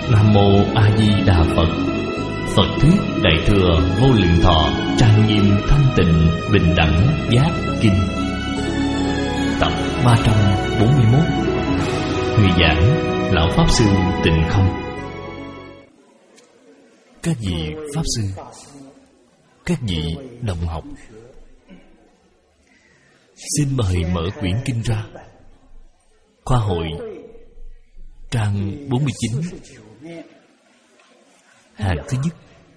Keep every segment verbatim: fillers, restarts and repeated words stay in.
Nam Mô A Di Đà Phật. Phật thuyết Đại thừa Vô Lượng Thọ trang nghiêm thanh tịnh bình đẳng giác kinh. Tập ba trăm bốn mươi mốt. Người giảng Lão Pháp Sư Tịnh Không. Các vị Pháp Sư, các vị đồng học, xin mời mở quyển kinh ra. Khoa hội trang bốn mươi chín, hàng thứ nhất.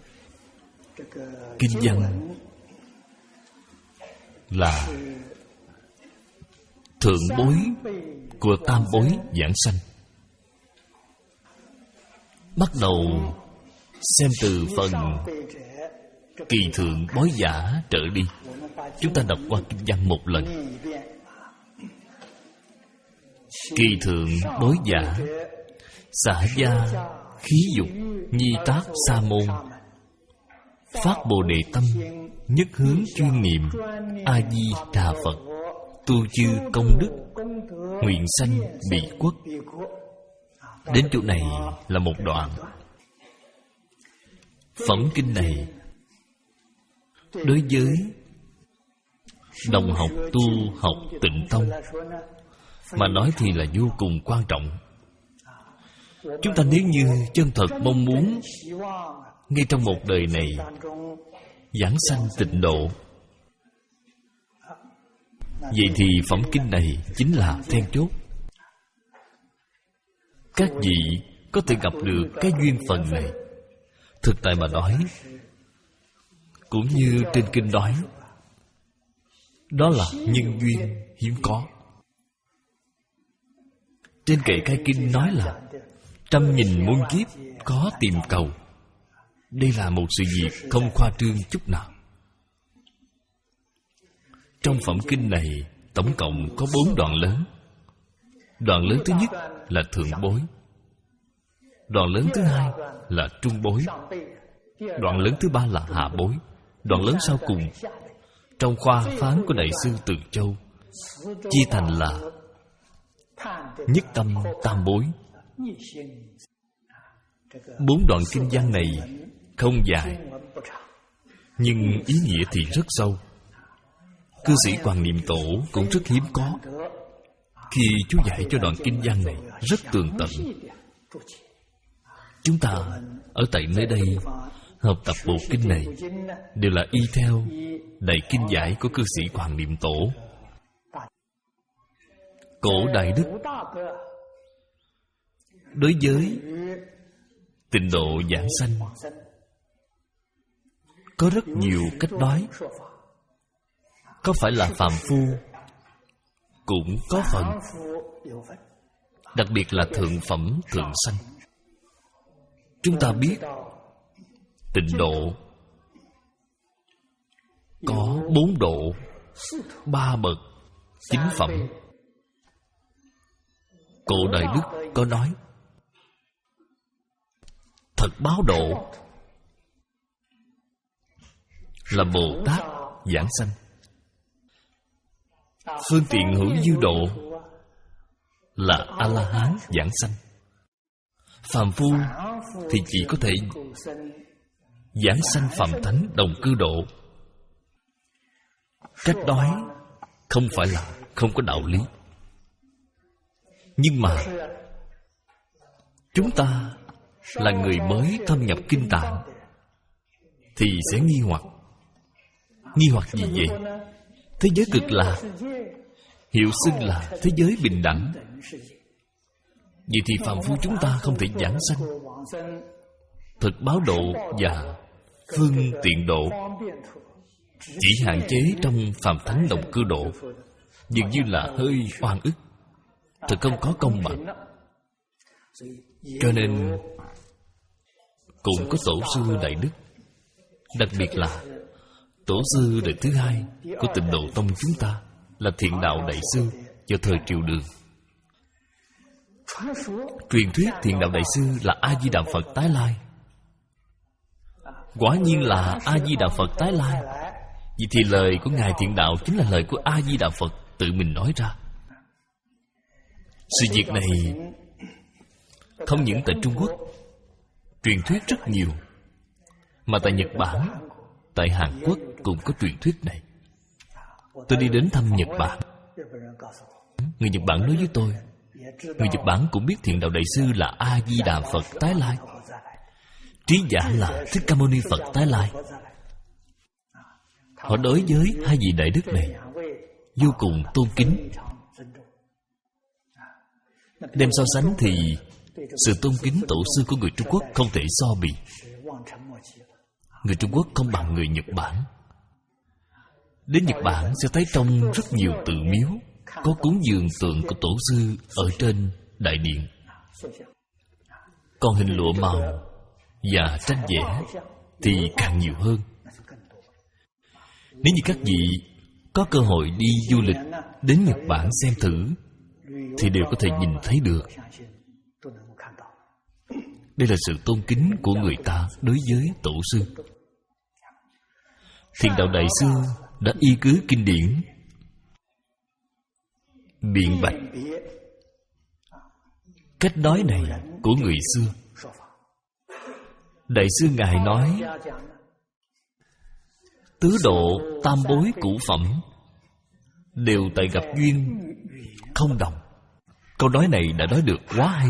Kinh văn là thượng bối của tam bối giảng sanh. Bắt đầu xem từ phần kỳ thượng bối giả trở đi. Chúng ta đọc qua kinh văn một lần. Kỳ thượng bối giả, xả gia khí dục nhi tác sa môn, phát bồ đề tâm nhất hướng chuyên niệm A Di Đà Phật, tu chư công đức nguyện sanh bị quốc. Đến chỗ này là một đoạn. Phẩm kinh này đối với đồng học tu học Tịnh Tông mà nói thì là vô cùng quan trọng. Chúng ta nếu như chân thật mong muốn ngay trong một đời này giảng sanh tịnh độ, vậy thì phẩm kinh này chính là then chốt. Các vị có thể gặp được cái duyên phần này. Thực tại mà nói, cũng như trên kinh nói, đó là nhân duyên hiếm có. Trên kệ khai kinh nói là trăm nghìn muôn kiếp có tìm cầu. Đây là một sự việc không khoa trương chút nào. Trong phẩm kinh này tổng cộng có bốn đoạn lớn. Đoạn lớn thứ nhất là thượng bối, đoạn lớn thứ hai là trung bối, đoạn lớn thứ ba là hạ bối, đoạn lớn sau cùng trong khoa phán của Đại sư Từ Châu chia thành là nhất tâm tam bối. Bốn đoạn kinh văn này không dài, nhưng ý nghĩa thì rất sâu. Cư sĩ Hoàng Niệm Tổ cũng rất hiếm có khi chú giải cho đoạn kinh văn này rất tường tận. Chúng ta ở tại nơi đây học tập bộ kinh này đều là y theo đại kinh giải của cư sĩ Hoàng Niệm Tổ. Cổ đại đức đối với tịnh độ giảng sanh có rất nhiều cách nói. Có phải là phàm phu cũng có phần, đặc biệt là thượng phẩm thượng sanh. Chúng ta biết tịnh độ có bốn độ, ba bậc chính phẩm. Cổ đại đức có nói thật báo độ là Bồ Tát giảng sanh, phương tiện hữu dư độ là A-la-hán giảng sanh. Phàm phu thì chỉ có thể giảng sanh phàm thánh đồng cư độ. Cách nói không phải là không có đạo lý, nhưng mà chúng ta là người mới thâm nhập kinh tạng thì sẽ nghi hoặc. Nghi hoặc gì vậy? Thế giới cực lạc hiệu xưng là thế giới bình đẳng. Vậy thì phàm phu chúng ta không thể giảng sanh thực báo độ và phương tiện độ, chỉ hạn chế trong phàm thánh đồng cư độ, dường như là hơi oan ức, thật không có công bằng. Cho nên cũng có tổ sư đại đức, đặc biệt là tổ sư đời thứ hai của Tịnh Độ Tông chúng ta là Thiện Đạo Đại Sư vào thời Triều Đường. Truyền thuyết Thiện Đạo Đại Sư là A Di Đà Phật tái lai. Quả nhiên là A Di Đà Phật tái lai. Vậy thì lời của Ngài Thiện Đạo chính là lời của A Di Đà Phật tự mình nói ra. Sự việc này không những tại Trung Quốc truyền thuyết rất nhiều. Mà tại Nhật Bản, tại Hàn Quốc cũng có truyền thuyết này. Tôi đi đến thăm Nhật Bản. Người Nhật Bản nói với tôi, người Nhật Bản cũng biết Thiện Đạo Đại Sư là A-di-đà Phật tái lai, Trí Giả là Thích Ca Mâu Ni Phật tái lai. Họ đối với hai vị đại đức này vô cùng tôn kính. Đem so sánh thì sự tôn kính tổ sư của người Trung Quốc không thể so bì. Người Trung Quốc không bằng người Nhật Bản. Đến Nhật Bản sẽ thấy trong rất nhiều tự miếu có cúng dường tượng của tổ sư ở trên đại điện. Còn hình lụa màu và tranh vẽ thì càng nhiều hơn. Nếu như các vị có cơ hội đi du lịch đến Nhật Bản xem thử thì đều có thể nhìn thấy được. Đây là sự tôn kính của người ta đối với tổ sư. Thiện Đạo Đại Sư đã y cứ kinh điển biện bạch cách nói này của người xưa. Đại sư Ngài nói tứ độ tam bối cũ phẩm đều tại gặp duyên không đồng. Câu nói này đã nói được quá hay.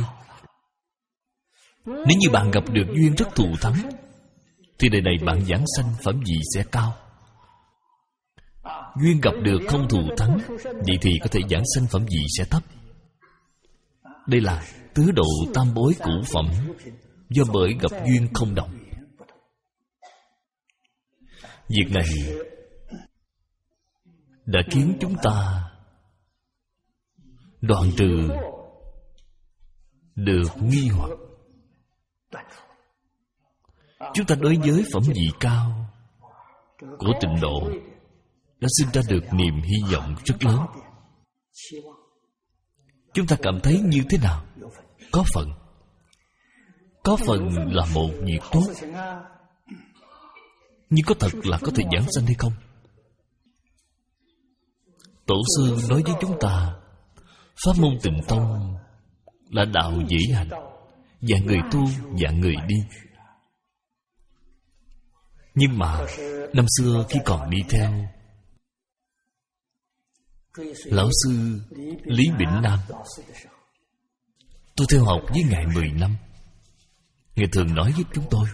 Nếu như bạn gặp được duyên rất thù thắng thì đời này bạn giảng sanh phẩm vị sẽ cao. Duyên gặp được không thù thắng, vậy thì có thể giảng sanh phẩm vị sẽ thấp. Đây là tứ độ tam bối cũ phẩm, do bởi gặp duyên không đồng. Việc này đã khiến chúng ta đoạn trừ được nghi hoặc. Chúng ta đối với phẩm vị cao của tịnh độ đã sinh ra được niềm hy vọng rất lớn. Chúng ta cảm thấy như thế nào? Có phần. Có phần là một việc tốt. Nhưng có thật là có thể giảng sanh hay không? Tổ sư nói với chúng ta, pháp môn Tịnh Tông là đạo dễ hành, và người tu và người đi. Nhưng mà năm xưa khi còn đi theo lão sư Lý Bỉnh Nam, tôi theo học với Ngài mười năm. Ngài thường nói với chúng tôi,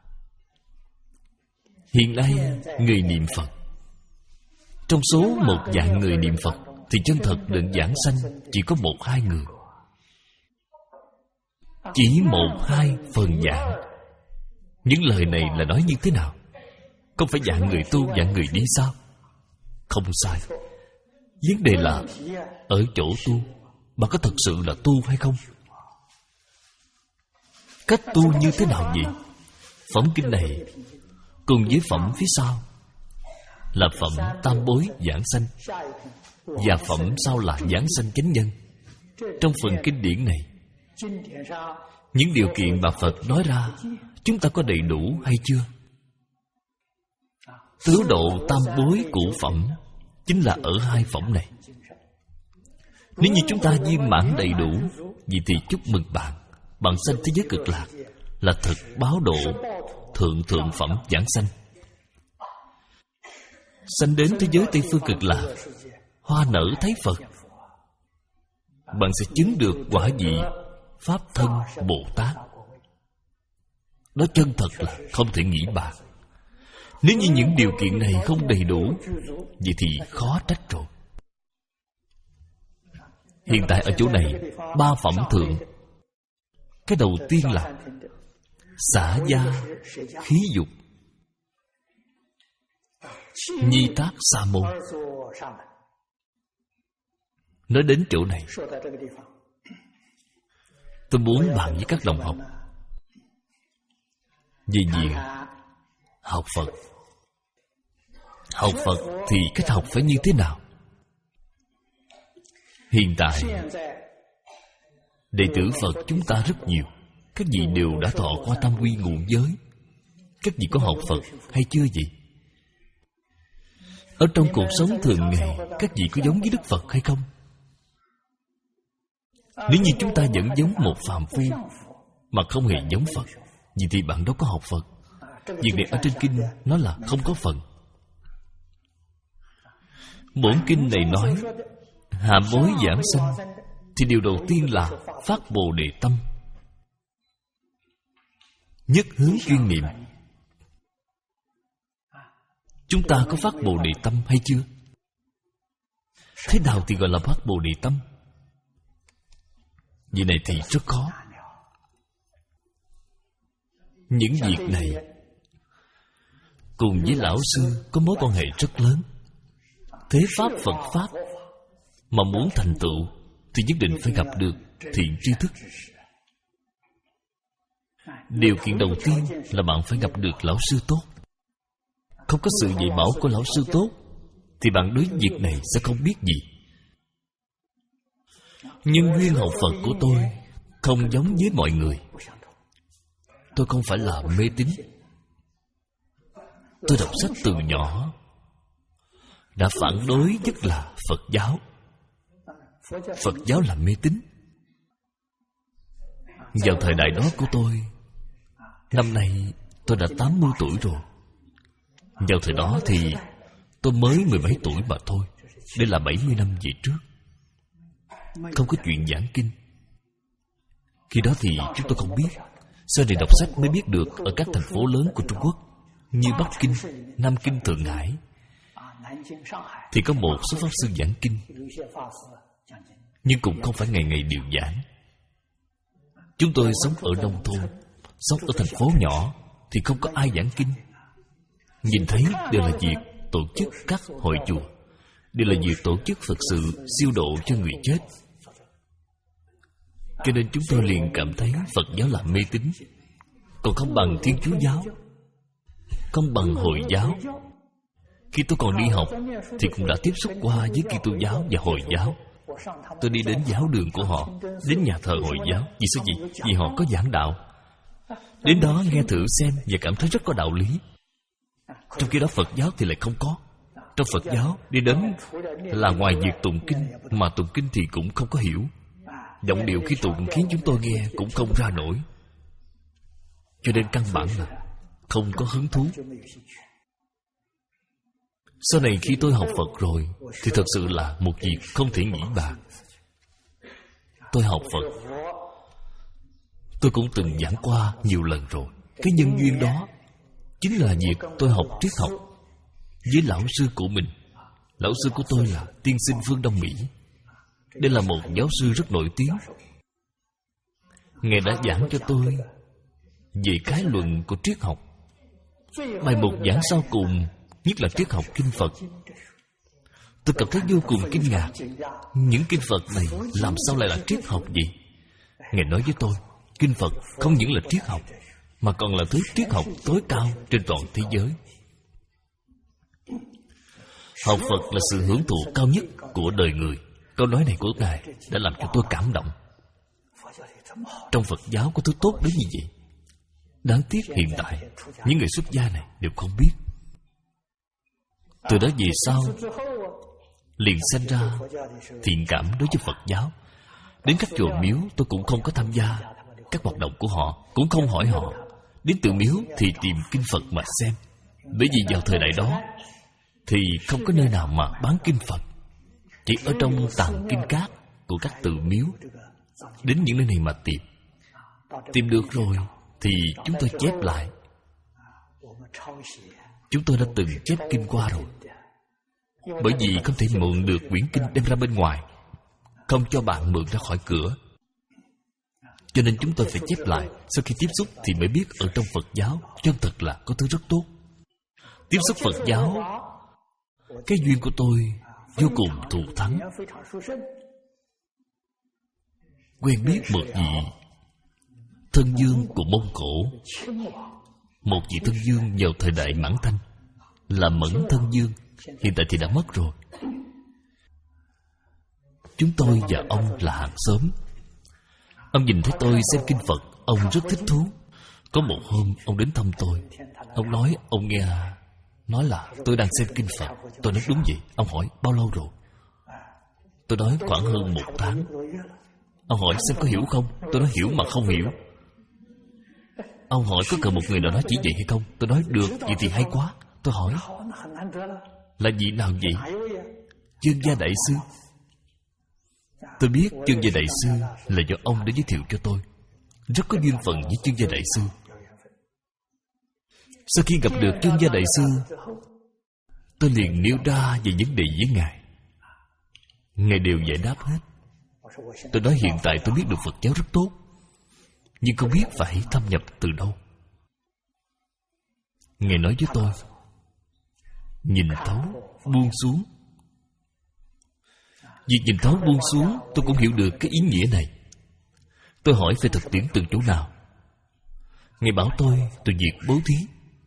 hiện nay người niệm Phật, trong số một vạn người niệm Phật thì chân thật định giảng sanh chỉ có một hai người. Chỉ một hai phần vạn. Những lời này là nói như thế nào? Không phải dạng người tu, dạng người đi sao? Không sai. Vấn đề là ở chỗ tu, bạn có thật sự là tu hay không? Cách tu như thế nào vậy? Phẩm kinh này cùng với phẩm phía sau là phẩm tam bối giảng sanh, và phẩm sau là giảng sanh chánh nhân. Trong phần kinh điển này, những điều kiện mà Phật nói ra, chúng ta có đầy đủ hay chưa? Tứ độ tam bối cũ phẩm chính là ở hai phẩm này. Nếu như chúng ta viên mãn đầy đủ, vậy thì chúc mừng bạn, bạn sanh thế giới cực lạc là thật báo độ thượng thượng phẩm giảng sanh. Sanh đến thế giới Tây Phương Cực Lạc, hoa nở thấy Phật, bạn sẽ chứng được quả vị Pháp thân Bồ Tát. Đó chân thật là không thể nghĩ bàn. Nếu như những điều kiện này không đầy đủ, vậy thì khó trách rồi. Hiện tại ở chỗ này, ba phẩm thượng. Cái đầu tiên là xả gia khí dục nhi tác sa môn. Nói đến chỗ này, tôi muốn bàn với các đồng học về việc học Phật. Học Phật thì cách học phải như thế nào? Hiện tại đệ tử Phật chúng ta rất nhiều. Các vị đều đã thọ qua tam quy ngũ giới. Các vị có học Phật hay chưa vậy? Ở trong cuộc sống thường ngày, các vị có giống với Đức Phật hay không? Nếu như chúng ta vẫn giống một phàm phu mà không hề giống Phật, Vì thì bạn đâu có học Phật. Việc này ở trên kinh nó là không có phần. Bổn kinh này nói hạ bối giảng sanh, thì điều đầu tiên là phát Bồ Đề tâm, nhất hướng chuyên niệm. Chúng ta có phát Bồ Đề tâm hay chưa? Thế nào thì gọi là phát Bồ Đề tâm? Việc này thì rất khó. Những việc này cùng với lão sư có mối quan hệ rất lớn. Thế pháp Phật pháp mà muốn thành tựu thì nhất định phải gặp được thiện tri thức. Điều kiện đầu tiên là bạn phải gặp được lão sư tốt. Không có sự dạy bảo của lão sư tốt thì bạn đối với việc này sẽ không biết gì. Nhưng duyên học Phật của tôi không giống với mọi người. Tôi không phải là mê tín. Tôi đọc sách từ nhỏ đã phản đối nhất là Phật giáo. Phật giáo là mê tín. Vào thời đại đó của tôi, năm nay tôi đã tám mươi tuổi rồi. Vào thời đó thì tôi mới mười bảy tuổi mà thôi. Đây là bảy mươi năm về trước. Không có chuyện giảng kinh. Khi đó thì chúng tôi không biết. Sau này đọc sách mới biết được ở các thành phố lớn của Trung Quốc như Bắc Kinh, Nam Kinh, Thượng Hải thì có một số pháp sư giảng kinh, nhưng cũng không phải ngày ngày đều giảng. Chúng tôi sống ở nông thôn, sống ở thành phố nhỏ thì không có ai giảng kinh. Nhìn thấy đều là việc tổ chức các hội chùa, đều là việc tổ chức Phật sự siêu độ cho người chết. Cho nên chúng tôi liền cảm thấy Phật giáo là mê tín, còn không bằng Thiên Chúa giáo, không bằng Hồi giáo. Khi tôi còn đi học thì cũng đã tiếp xúc qua với Kitô giáo và Hồi giáo. Tôi đi đến giáo đường của họ, đến nhà thờ Hồi giáo. Vì sao vậy? Vì họ có giảng đạo. Đến đó nghe thử xem và cảm thấy rất có đạo lý. Trong khi đó Phật giáo thì lại không có. Trong Phật giáo đi đến là ngoài việc tụng kinh, mà tụng kinh thì cũng không có hiểu. Giọng điệu khi tụng khiến chúng tôi nghe cũng không ra nổi. Cho nên căn bản là không có hứng thú. Sau này khi tôi học Phật rồi thì thật sự là một việc không thể nghĩ bàn. Tôi học Phật, tôi cũng từng giảng qua nhiều lần rồi. Cái nhân duyên đó chính là việc tôi học triết học với lão sư của mình. Lão sư của tôi là tiên sinh Phương Đông Mỹ. Đây là một giáo sư rất nổi tiếng. Ngài đã giảng cho tôi về cái luận của triết học. Bài mục giảng sau cùng nhất là triết học kinh Phật. Tôi cảm thấy vô cùng kinh ngạc. Những kinh Phật này làm sao lại là triết học vậy? Ngài nói với tôi, kinh Phật không những là triết học, mà còn là thứ triết học tối cao trên toàn thế giới. Học Phật là sự hưởng thụ cao nhất của đời người. Câu nói này của Ngài đã làm cho tôi cảm động. Trong Phật giáo có thứ tốt đến như vậy. Đáng tiếc hiện tại những người xuất gia này đều không biết. Từ đó về sau liền sinh ra thiện cảm đối với Phật giáo. Đến các chùa miếu tôi cũng không có tham gia các hoạt động của họ, cũng không hỏi họ. Đến tự miếu thì tìm kinh Phật mà xem. Bởi vì vào thời đại đó thì không có nơi nào mà bán kinh Phật, chỉ ở trong tàng kinh cát của các tự miếu. Đến những nơi này mà tìm. Tìm được rồi thì chúng tôi chép lại. Chúng tôi đã từng chép kinh qua rồi. Bởi vì không thể mượn được quyển kinh đem ra bên ngoài, không cho bạn mượn ra khỏi cửa. Cho nên chúng tôi phải chép lại. Sau khi tiếp xúc thì mới biết ở trong Phật giáo chân thật là có thứ rất tốt. Tiếp xúc Phật giáo, cái duyên của tôi vô cùng thù thắng. Quen biết một vị thân vương của Mông Cổ. Một vị thân vương vào thời đại Mãn Thanh là Mẫn thân vương, hiện tại thì đã mất rồi. Chúng tôi và ông là hàng xóm. Ông nhìn thấy tôi xem kinh Phật, ông rất thích thú. Có một hôm ông đến thăm tôi. Ông nói ông nghe nói là tôi đang xem kinh Phật. Tôi nói đúng vậy. Ông hỏi bao lâu rồi? Tôi nói khoảng hơn một tháng. Ông hỏi xem có hiểu không? Tôi nói hiểu mà không hiểu. Ông hỏi có cần một người nào đó chỉ dạy hay không? Tôi nói được, vậy thì hay quá. Tôi hỏi, là vị nào vậy? Chương Gia Đại Sư. Tôi biết Chương Gia Đại Sư là do ông đã giới thiệu cho tôi. Rất có duyên phận với Chương Gia Đại Sư. Sau khi gặp được Chương Gia Đại Sư, tôi liền nêu ra về vấn đề với Ngài. Ngài đều giải đáp hết. Tôi nói hiện tại tôi biết được Phật giáo rất tốt, nhưng không biết phải thâm nhập từ đâu. Ngài nói với tôi, nhìn thấu, buông xuống. Việc nhìn thấu buông xuống, tôi cũng hiểu được cái ý nghĩa này. Tôi hỏi về thực tiễn từ chỗ nào. Ngài bảo tôi từ việc bố thí.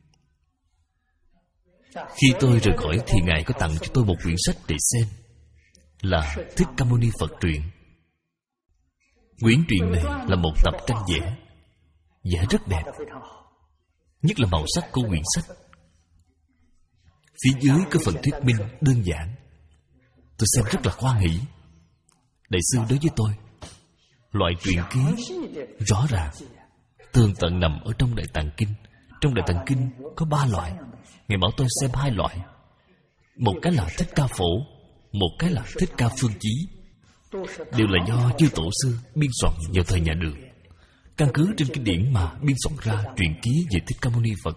Khi tôi rời khỏi thì Ngài có tặng cho tôi một quyển sách để xem, là Thích Ca Mâu Ni Phật truyện. Quyển truyện này là một tập tranh vẽ, vẽ rất đẹp, nhất là màu sắc của quyển sách. Phía dưới có phần thuyết minh đơn giản. Tôi xem rất là hoan hỷ. Đại sư đối với tôi, loại truyện ký rõ ràng tường tận nằm ở trong Đại Tạng Kinh. Trong Đại Tạng Kinh có ba loại. Ngài bảo tôi xem hai loại. Một cái là Thích Ca Phổ, một cái là Thích Ca Phương Chí. Đều là do chư tổ sư biên soạn vào thời nhà Đường, căn cứ trên kinh điển mà biên soạn ra truyện ký về Thích Ca Mâu Ni Phật.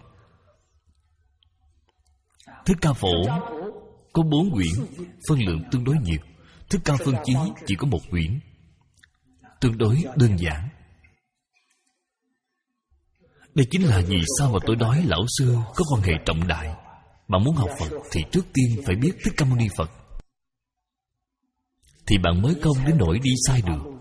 Thích Ca Phổ có bốn quyển, phân lượng tương đối nhiều. Thích Ca Phương Chí chỉ có một quyển, tương đối đơn giản. Đây chính là vì sao mà tôi nói lão sư có quan hệ trọng đại. Bạn muốn học Phật thì trước tiên phải biết Thích Ca Mâu Ni Phật, thì bạn mới không đến nỗi đi sai đường.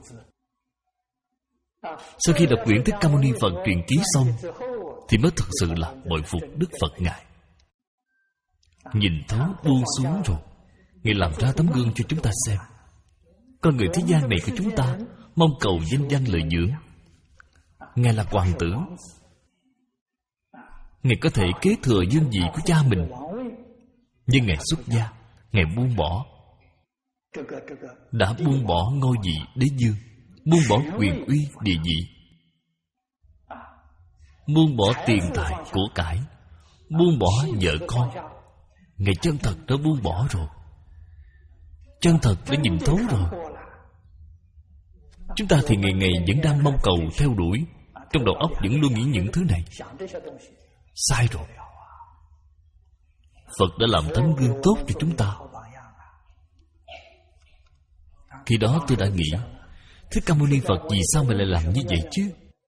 Sau khi đọc quyển Thích Ca Mâu Ni Phật truyện ký xong, thì mới thực sự là bội phục Đức Phật Ngài. Nhìn thấu buông xuống rồi, Ngài làm ra tấm gương cho chúng ta xem. Con người thế gian này của chúng ta mong cầu danh danh lợi dưỡng. Ngài là hoàng tử, Ngài có thể kế thừa dương vị của cha mình, nhưng Ngài xuất gia, Ngài buông bỏ. Đã buông bỏ ngôi vị đế dương, buông bỏ quyền uy địa vị, buông bỏ tiền tài của cải, buông bỏ vợ con. Ngài chân thật đã buông bỏ rồi, chân thật đã nhìn thấu rồi. Chúng ta thì ngày ngày vẫn đang mong cầu theo đuổi, trong đầu óc vẫn luôn nghĩ những thứ này. Sai rồi. Phật đã làm tấm gương tốt cho chúng ta. Khi đó tôi đã nghĩ, Thích Ca Mâu Ni Phật vì sao mà lại làm như vậy chứ?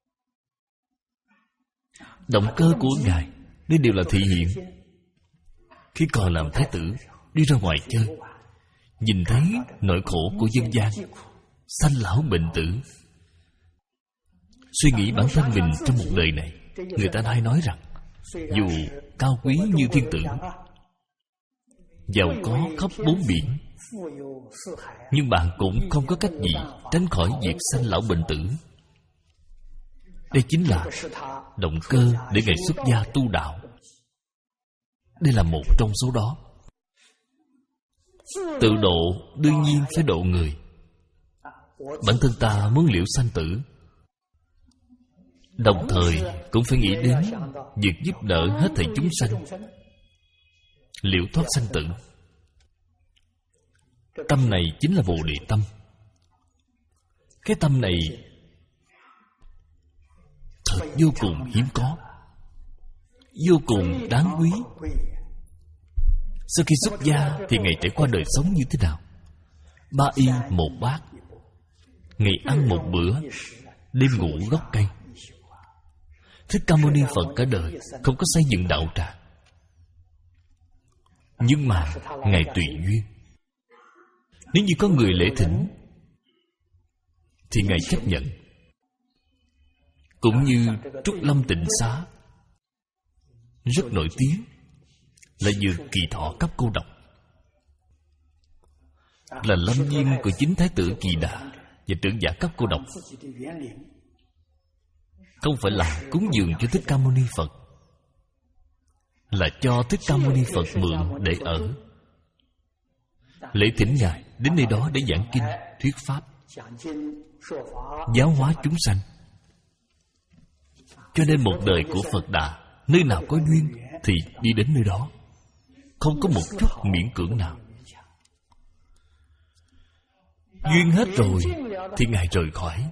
Động cơ của Ngài, đây đều là thị hiện. Khi còn làm thái tử, đi ra ngoài chơi, nhìn thấy nỗi khổ của dân gian, sanh lão bệnh tử. Suy nghĩ bản thân mình trong một đời này, người ta hay nói rằng dù cao quý như thiên tử, giàu có khắp bốn biển, nhưng bạn cũng không có cách gì tránh khỏi việc sanh lão bệnh tử. Đây chính là động cơ để Ngài xuất gia tu đạo. Đây là một trong số đó. Tự độ đương nhiên phải độ người. Bản thân ta muốn liễu sanh tử, đồng thời cũng phải nghĩ đến việc giúp đỡ hết thảy chúng sanh liễu thoát sanh tử. Tâm này chính là Bồ Đề tâm. Cái tâm này thật vô cùng hiếm có, vô cùng đáng quý. Sau khi xuất gia thì Ngài trải qua đời sống như thế nào? Ba y một bát, Ngài ăn một bữa, đêm ngủ gốc cây. Thích Ca Mâu Ni Phật cả đời không có xây dựng đạo tràng, nhưng mà Ngài tùy duyên. Nếu như có người lễ thỉnh thì Ngài chấp nhận. Cũng như Trúc Lâm Tịnh Xá rất nổi tiếng, là dược Kỳ Thọ cấp cô độc, là lâm viên của chính Thái tử Kỳ Đà và trưởng giả cấp cô độc. Không phải là cúng dường cho Thích Ca Mâu Ni Phật, là cho Thích Ca Mâu Ni Phật mượn để ở. Lễ thỉnh Ngài đến nơi đó để giảng kinh, thuyết pháp, giáo hóa chúng sanh. Cho nên một đời của Phật Đà, nơi nào có duyên thì đi đến nơi đó, không có một chút miễn cưỡng nào. Duyên hết rồi thì Ngài rời khỏi.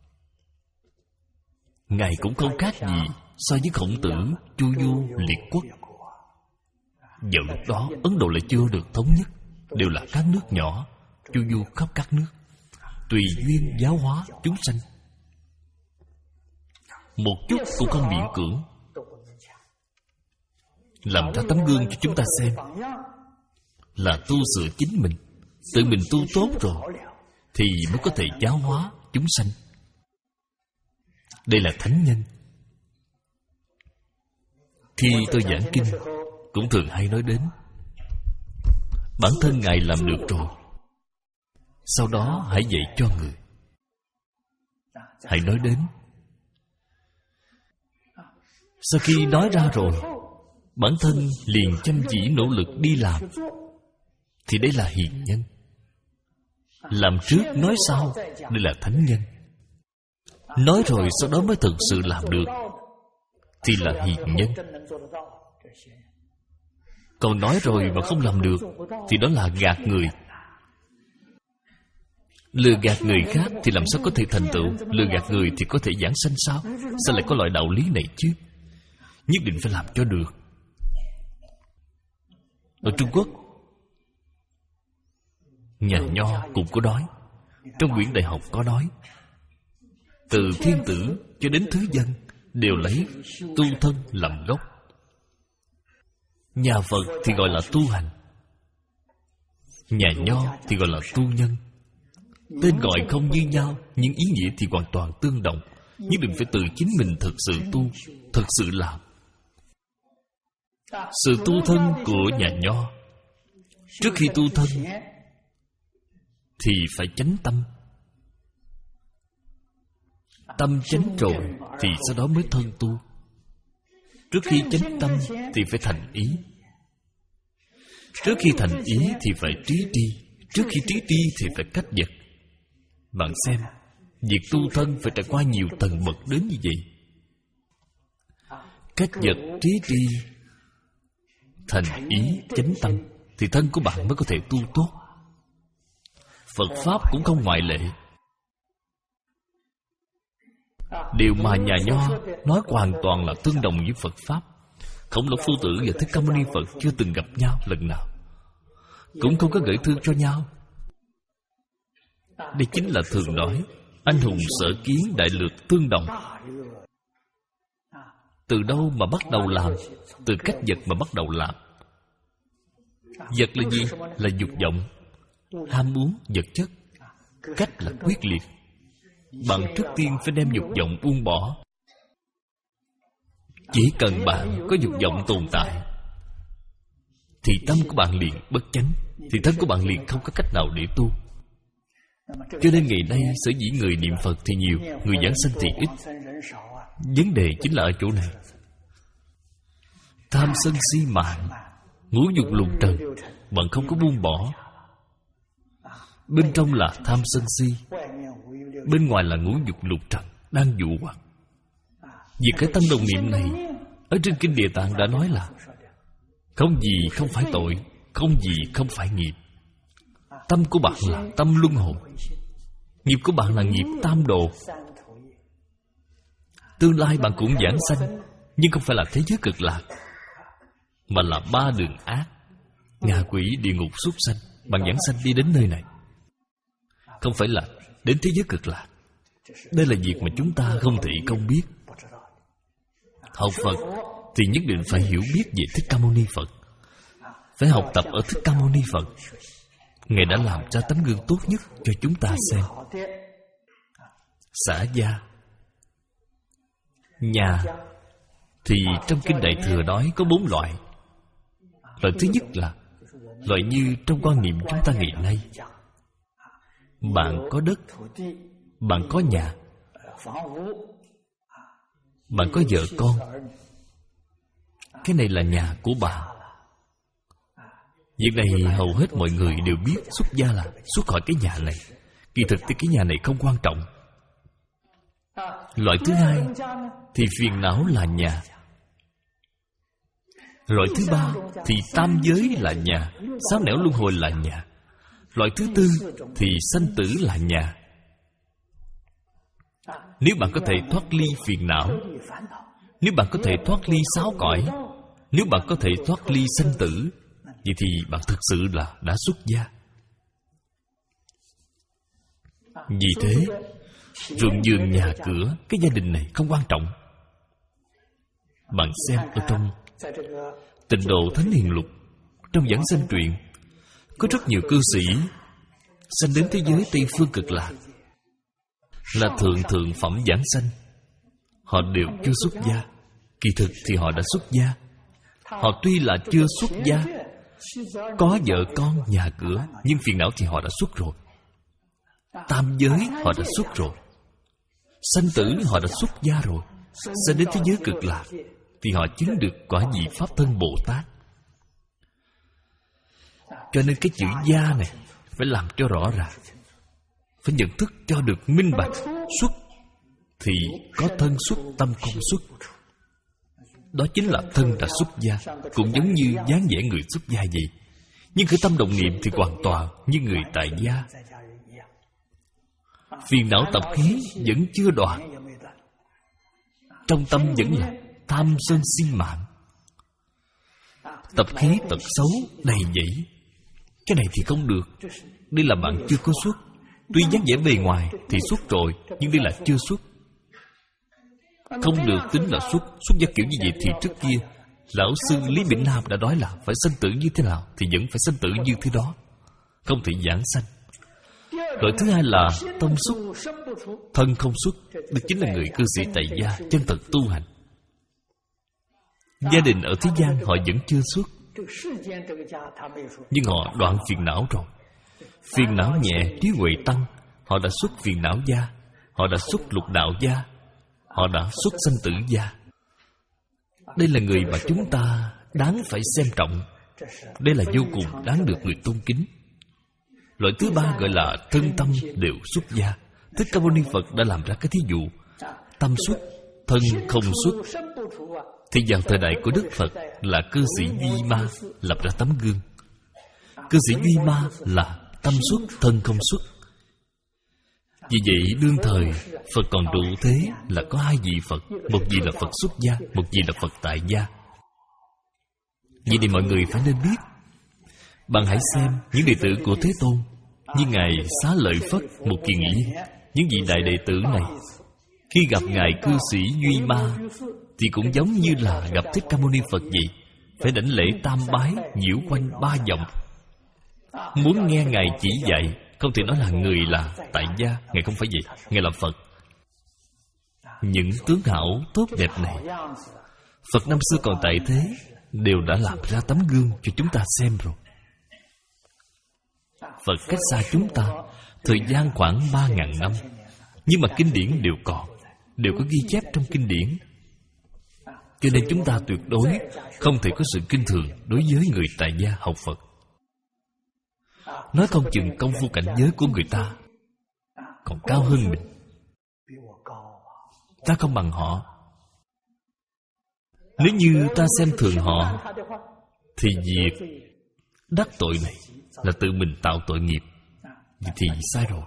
Ngài cũng không khác gì so với Khổng Tử, Chu Du, Liệt Quốc. Vào lúc đó Ấn Độ lại chưa được thống nhất, đều là các nước nhỏ, chu du khắp các nước, tùy duyên giáo hóa chúng sanh. Một chút cũng không miễn cưỡng, làm ra tấm gương cho chúng ta xem, là tu sửa chính mình. Tự mình tu tốt rồi thì mới có thể giáo hóa chúng sanh. Đây là thánh nhân. Khi tôi giảng kinh cũng thường hay nói đến bản thân Ngài làm được rồi, sau đó hãy dạy cho người. Hãy nói đến. Sau khi nói ra rồi, bản thân liền chăm chỉ nỗ lực đi làm, thì đây là hiền nhân. Làm trước nói sau, đây là thánh nhân. Nói rồi sau đó mới thực sự làm được, thì là hiền nhân. Còn nói rồi mà không làm được thì đó là gạt người. Lừa gạt người khác thì làm sao có thể thành tựu? Lừa gạt người thì có thể giảng sanh sao? Sao lại có loại đạo lý này chứ? Nhất định phải làm cho được. Ở Trung Quốc, nhà Nho cũng có nói, trong quyển đại học có nói, từ thiên tử cho đến thứ dân đều lấy tu thân làm gốc. Nhà Phật thì gọi là tu hành, nhà Nho thì gọi là tu nhân. Tên gọi không như nhau, nhưng ý nghĩa thì hoàn toàn tương đồng. Nhất định phải từ chính mình thực sự tu, thực sự làm. Sự tu thân của nhà Nho, trước khi tu thân thì phải chánh tâm. Tâm chánh rồi thì sau đó mới thân tu. Trước khi chánh tâm thì phải thành ý. Trước khi thành ý thì phải trí tri. Trước khi trí tri thì phải cách vật. Bạn xem, việc tu thân phải trải qua nhiều tầng bậc đến như vậy. Cách vật, trí tri, thành ý, chánh tâm, thì thân của bạn mới có thể tu tốt. Phật Pháp cũng không ngoại lệ. Điều mà nhà Nho nói hoàn toàn là tương đồng với Phật Pháp. Khổng Lỗ Phu Tử và Thích Ca Mâu Ni Phật chưa từng gặp nhau lần nào, cũng không có gửi thư cho nhau. Đây chính là thường nói anh hùng sở kiến, đại lược tương đồng. Từ đâu mà bắt đầu làm? Từ cách vật mà bắt đầu làm. Vật là gì? Là dục vọng, ham muốn vật chất. Cách là quyết liệt. Bạn trước tiên phải đem dục vọng buông bỏ. Chỉ cần bạn có dục vọng tồn tại thì tâm của bạn liền bất chánh, thì thân của bạn liền không có cách nào để tu. Cho nên ngày nay sở dĩ người niệm Phật thì nhiều, người giảng sanh thì ít. Vấn đề chính là ở chỗ này. Tham sân si mạng, ngũ dục lục trần, bạn không có buông bỏ. Bên trong là tham sân si, bên ngoài là ngũ dục lục trần đang dụ hoặc. Vì cái tâm đồng niệm này, ở trên kinh Địa Tạng đã nói là không gì không phải tội, không gì không phải nghiệp. Tâm của bạn là tâm luân hồi, nghiệp của bạn là nghiệp tam độ. Tương lai bạn cũng giảng sanh, nhưng không phải là thế giới cực lạc, mà là ba đường ác: ngạ quỷ, địa ngục, súc sanh. Bạn giảng sanh đi đến nơi này, không phải là đến thế giới cực lạc. Đây là việc mà chúng ta không thể không biết. Học Phật thì nhất định phải hiểu biết về Thích Ca Mâu Ni Phật, phải học tập ở Thích Ca Mâu Ni Phật. Ngài đã làm ra tấm gương tốt nhất cho chúng ta xem. Xã gia, nhà thì trong kinh Đại Thừa nói có bốn loại. Loại thứ nhất là loại như trong quan niệm chúng ta ngày nay. Bạn có đất, bạn có nhà, bạn có vợ con. Cái này là nhà của bạn. Việc này hầu hết mọi người đều biết. Xuất gia là xuất khỏi cái nhà này. Kỳ thực thì cái nhà này không quan trọng. Loại thứ hai thì phiền não là nhà. Loại thứ ba thì tam giới là nhà, sáu nẻo luân hồi là nhà. Loại thứ tư thì sanh tử là nhà. Nếu bạn có thể thoát ly phiền não, nếu bạn có thể thoát ly sáu cõi, nếu bạn có thể thoát ly sanh tử, vậy thì bạn thực sự là đã xuất gia. Vì thế, ruộng vườn nhà cửa, cái gia đình này không quan trọng. Bạn xem ở trong Tịnh Độ Thánh Hiền Lục, trong Giảng Sanh Truyện, có rất nhiều cư sĩ sanh đến thế giới Tây Phương Cực Lạc, là thượng thượng phẩm giảng sanh. Họ đều chưa xuất gia. Kỳ thực thì họ đã xuất gia. Họ tuy là chưa xuất gia, có vợ con nhà cửa, nhưng phiền não thì họ đã xuất rồi. Tam giới họ đã xuất rồi. Sanh tử họ đã xuất gia rồi. Sanh đến thế giới Cực Lạc thì họ chứng được quả vị Pháp Thân Bồ Tát. Cho nên cái chữ gia này phải làm cho rõ ràng, phải nhận thức cho được minh bạch. Xuất thì có thân xuất, tâm không xuất. Đó chính là thân đã xuất gia, cũng giống như dáng vẻ người xuất gia vậy. Nhưng cái tâm động niệm thì hoàn toàn như người tại gia. Phiền não tập khí vẫn chưa đoạn, trong tâm vẫn là tham sân si mạng. Tập khí tật xấu đầy dẫy. Cái này thì không được. Đây là bạn chưa có xuất. Tuy dáng vẻ bề ngoài thì xuất rồi, nhưng đây là chưa xuất. Không được tính là xuất. Xuất gia kiểu như vậy thì trước kia Lão sư Lý Bỉnh Nam đã nói là phải sanh tử như thế nào thì vẫn phải sanh tử như thế đó, không thể giảng sanh. Loại thứ hai là tâm xuất, thân không xuất. Đó chính là người cư sĩ tại gia chân thật tu hành. Gia đình ở thế gian họ vẫn chưa xuất, nhưng họ đoạn phiền não rồi. Phiền não nhẹ, trí huệ tăng, họ đã xuất phiền não gia, họ đã xuất lục đạo gia, họ đã xuất sanh tử gia. Đây là người mà chúng ta đáng phải xem trọng. Đây là vô cùng đáng được người tôn kính. Loại thứ ba gọi là thân tâm đều xuất gia. Thích Ca Mâu Ni Phật đã làm ra cái thí dụ. Tâm xuất, thân không xuất. Thì vào thời đại của Đức Phật là cư sĩ Duy Ma lập ra tấm gương. Cư sĩ Duy Ma là tâm xuất, thân không xuất. Vì vậy đương thời Phật còn trụ thế là có hai vị Phật. Một vị là Phật xuất gia, một vị là Phật tại gia. Vậy thì mọi người phải nên biết. Bạn hãy xem những đệ tử của Thế Tôn, như Ngài Xá Lợi Phất, Một Kiền Liên, những vị đại đệ tử này, khi gặp Ngài cư sĩ Duy Ma thì cũng giống như là gặp Thích Ca Mâu Ni Phật vậy. Phải đảnh lễ tam bái, nhiễu quanh ba vòng. Muốn nghe Ngài chỉ dạy, không thể nói là người là tại gia. Ngài không phải vậy, Ngài là Phật. Những tướng hảo tốt đẹp này, Phật năm xưa còn tại thế đều đã làm ra tấm gương cho chúng ta xem rồi. Phật cách xa chúng ta thời gian khoảng ba ngàn năm, nhưng mà kinh điển đều còn, đều có ghi chép trong kinh điển. Cho nên chúng ta tuyệt đối không thể có sự kinh thường đối với người tại gia học Phật. Nói không chừng công phu cảnh giới của người ta còn cao hơn mình. Ta không bằng họ. Nếu như ta xem thường họ thì việc đắc tội này là tự mình tạo tội nghiệp, vậy thì sai rồi.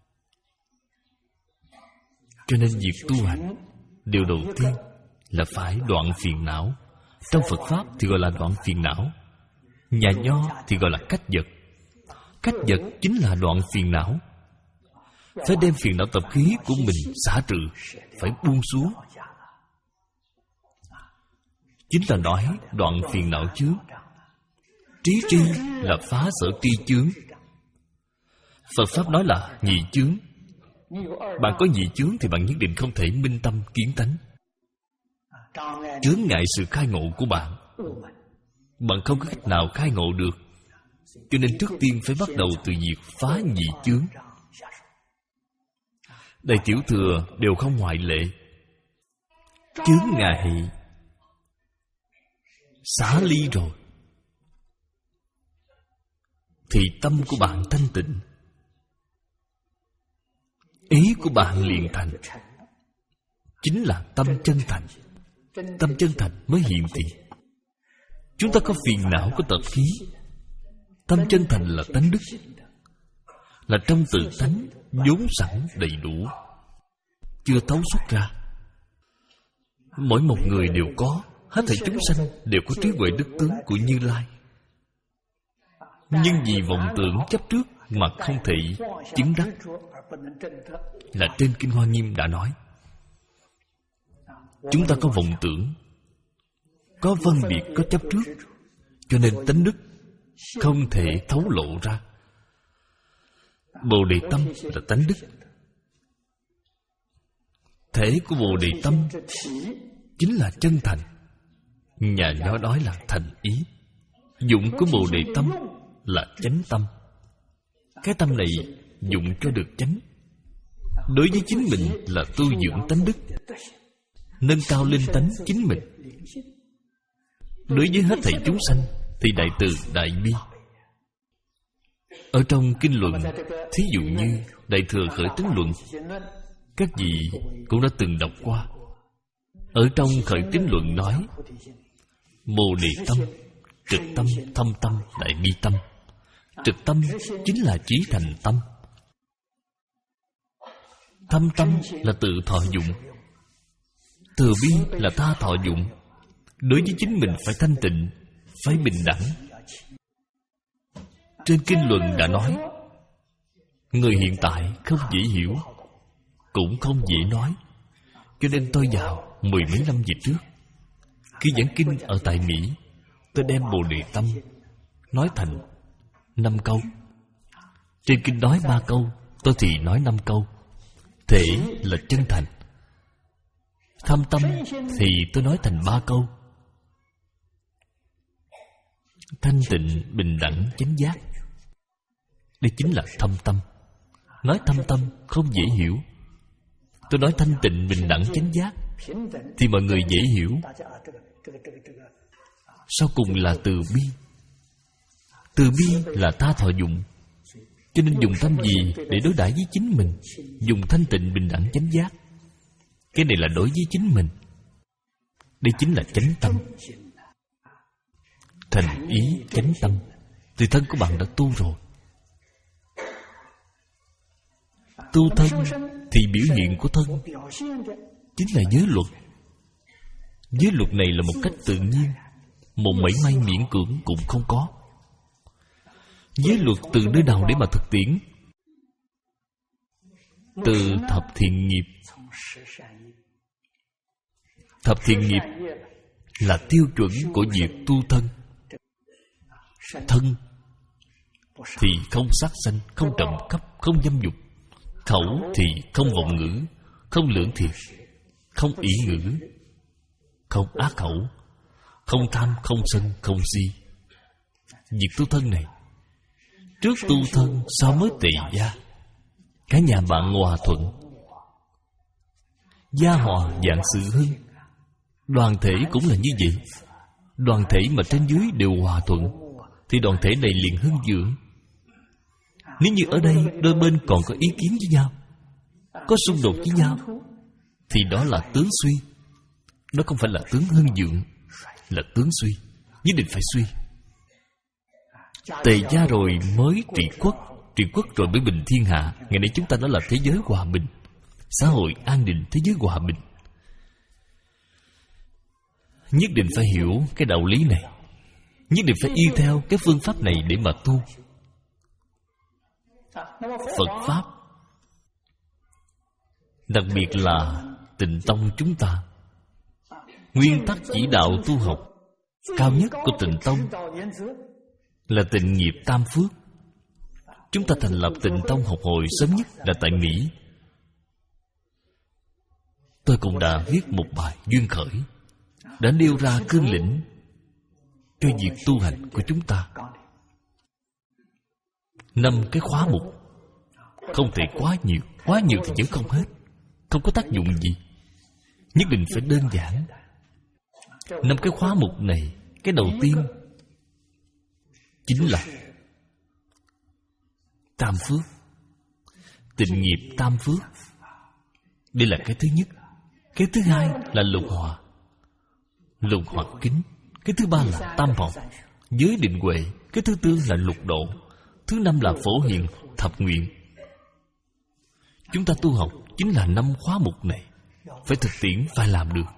Cho nên việc tu hành, điều đầu tiên là phải đoạn phiền não. Trong Phật Pháp thì gọi là đoạn phiền não. Nhà Nho thì gọi là cách vật. Cách vật chính là đoạn phiền não. Phải đem phiền não tập khí của mình xả trừ, phải buông xuống. Chính là nói đoạn phiền não chướng. Trí tri là phá sở tri chướng. Phật Pháp nói là nhị chướng. Bạn có nhị chướng thì bạn nhất định không thể minh tâm kiến tánh. Chướng ngại sự khai ngộ của bạn. Bạn không có cách nào khai ngộ được. Cho nên trước tiên phải bắt đầu từ việc phá nhị chướng. Đại tiểu thừa đều không ngoại lệ. Chướng ngại xả ly rồi thì tâm của bạn thanh tịnh, ý của bạn liền thành. chính là tâm chân thành. Tâm chân thành mới hiện tiền. Chúng ta có phiền não, có tập khí. Tâm chân thành là tánh đức, là trong tự tánh vốn sẵn đầy đủ, chưa thấu xuất ra. Mỗi một người đều có, hết thảy chúng sanh đều có trí huệ đức tướng của Như Lai. Nhưng vì vọng tưởng chấp trước mà không thể chứng đắc, là trên Kinh Hoa Nghiêm đã nói. Chúng ta có vọng tưởng, có phân biệt, có chấp trước, cho nên tánh đức không thể thấu lộ ra. Bồ Đề tâm là tánh đức. Thể của Bồ Đề tâm chính là chân thành. Nhà Nho nói là thành ý. Dụng của Bồ Đề tâm là chánh tâm. Cái tâm này dụng cho được chánh. Đối với chính mình là tu dưỡng tánh đức, nâng cao linh tánh chính mình. Đối với hết thảy chúng sanh thì đại từ đại bi. Ở trong kinh luận, thí dụ như Đại Thừa Khởi Tín Luận, các vị cũng đã từng đọc qua. Ở trong Khởi Tín Luận nói: Bồ Đề tâm, trực tâm, thâm tâm, đại bi tâm. Trực tâm chính là chí thành tâm. Thâm tâm là tự thọ dụng. Từ bi là tha thọ dụng. Đối với chính mình phải thanh tịnh, phải bình đẳng. Trên kinh luận đã nói, người hiện tại không dễ hiểu, cũng không dễ nói. Cho nên tôi vào mười mấy năm về trước, khi giảng kinh ở tại Mỹ, tôi đem Bồ Đề tâm nói thành năm câu. Trên kinh nói ba câu, tôi thì nói năm câu. Thể là chân thành. Thâm tâm thì tôi nói thành ba câu. Thanh tịnh, bình đẳng, chánh giác. Đây chính là thâm tâm. Nói thâm tâm không dễ hiểu. Tôi nói thanh tịnh, bình đẳng, chánh giác thì mọi người dễ hiểu. Sau cùng là từ bi. Từ bi là tha thọ dụng. Cho nên dùng tâm gì để đối đãi với chính mình? Dùng thanh tịnh, bình đẳng, chánh giác. Cái này là đối với chính mình. Đây chính là chánh tâm. Thành ý chánh tâm thì thân của bạn đã tu rồi. Tu thân thì biểu hiện của thân chính là giới luật. Giới luật này là một cách tự nhiên, một mảy may miễn cưỡng cũng không có. Giới luật từ nơi nào để mà thực tiễn? Từ thập thiện nghiệp. Thập thiện nghiệp là tiêu chuẩn của việc tu thân. Thân thì không sát sanh, không trộm cắp, không dâm dục. Khẩu thì không vọng ngữ, không lưỡng thiệt, không ỷ ngữ, không ác khẩu, không tham, không sân, không si. Việc tu thân này, trước tu thân sau mới tỳ gia. Cả nhà bạn hòa thuận, gia hòa vạn sự hưng. Đoàn thể cũng là như vậy. Đoàn thể mà trên dưới đều hòa thuận thì đoàn thể này liền hưng dưỡng. Nếu như ở đây đôi bên còn có ý kiến với nhau, có xung đột với nhau, thì đó là tướng suy. Đó không phải là tướng hưng dưỡng, là tướng suy. Nhất định phải suy. Tề gia rồi mới trị quốc, trị quốc rồi mới bình thiên hạ. Ngày nay chúng ta nói là thế giới hòa bình, xã hội an định, thế giới hòa bình. Nhất định phải hiểu cái đạo lý này. Nhất định phải y theo cái phương pháp này để mà tu. Phật Pháp, đặc biệt là Tịnh Tông chúng ta, nguyên tắc chỉ đạo tu học cao nhất của Tịnh Tông là tịnh nghiệp tam phước. Chúng ta thành lập Tịnh Tông học hội sớm nhất là tại Mỹ. Tôi cũng đã viết một bài duyên khởi, đã nêu ra cương lĩnh cho việc tu hành của chúng ta. Năm cái khóa mục, không thể quá nhiều. Quá nhiều thì vẫn không hết, không có tác dụng gì. Nhất định phải đơn giản. Năm cái khóa mục này, cái đầu tiên chính là tam phước, tịnh nghiệp tam phước. Đây là cái thứ nhất. Cái thứ hai là lục hòa. Lục hòa kính. Cái thứ ba là tam học, giới định huệ. Cái thứ tư là lục độ. Thứ năm là phổ hiền, thập nguyện. Chúng ta tu học chính là năm khóa mục này. Phải thực tiễn, phải làm được.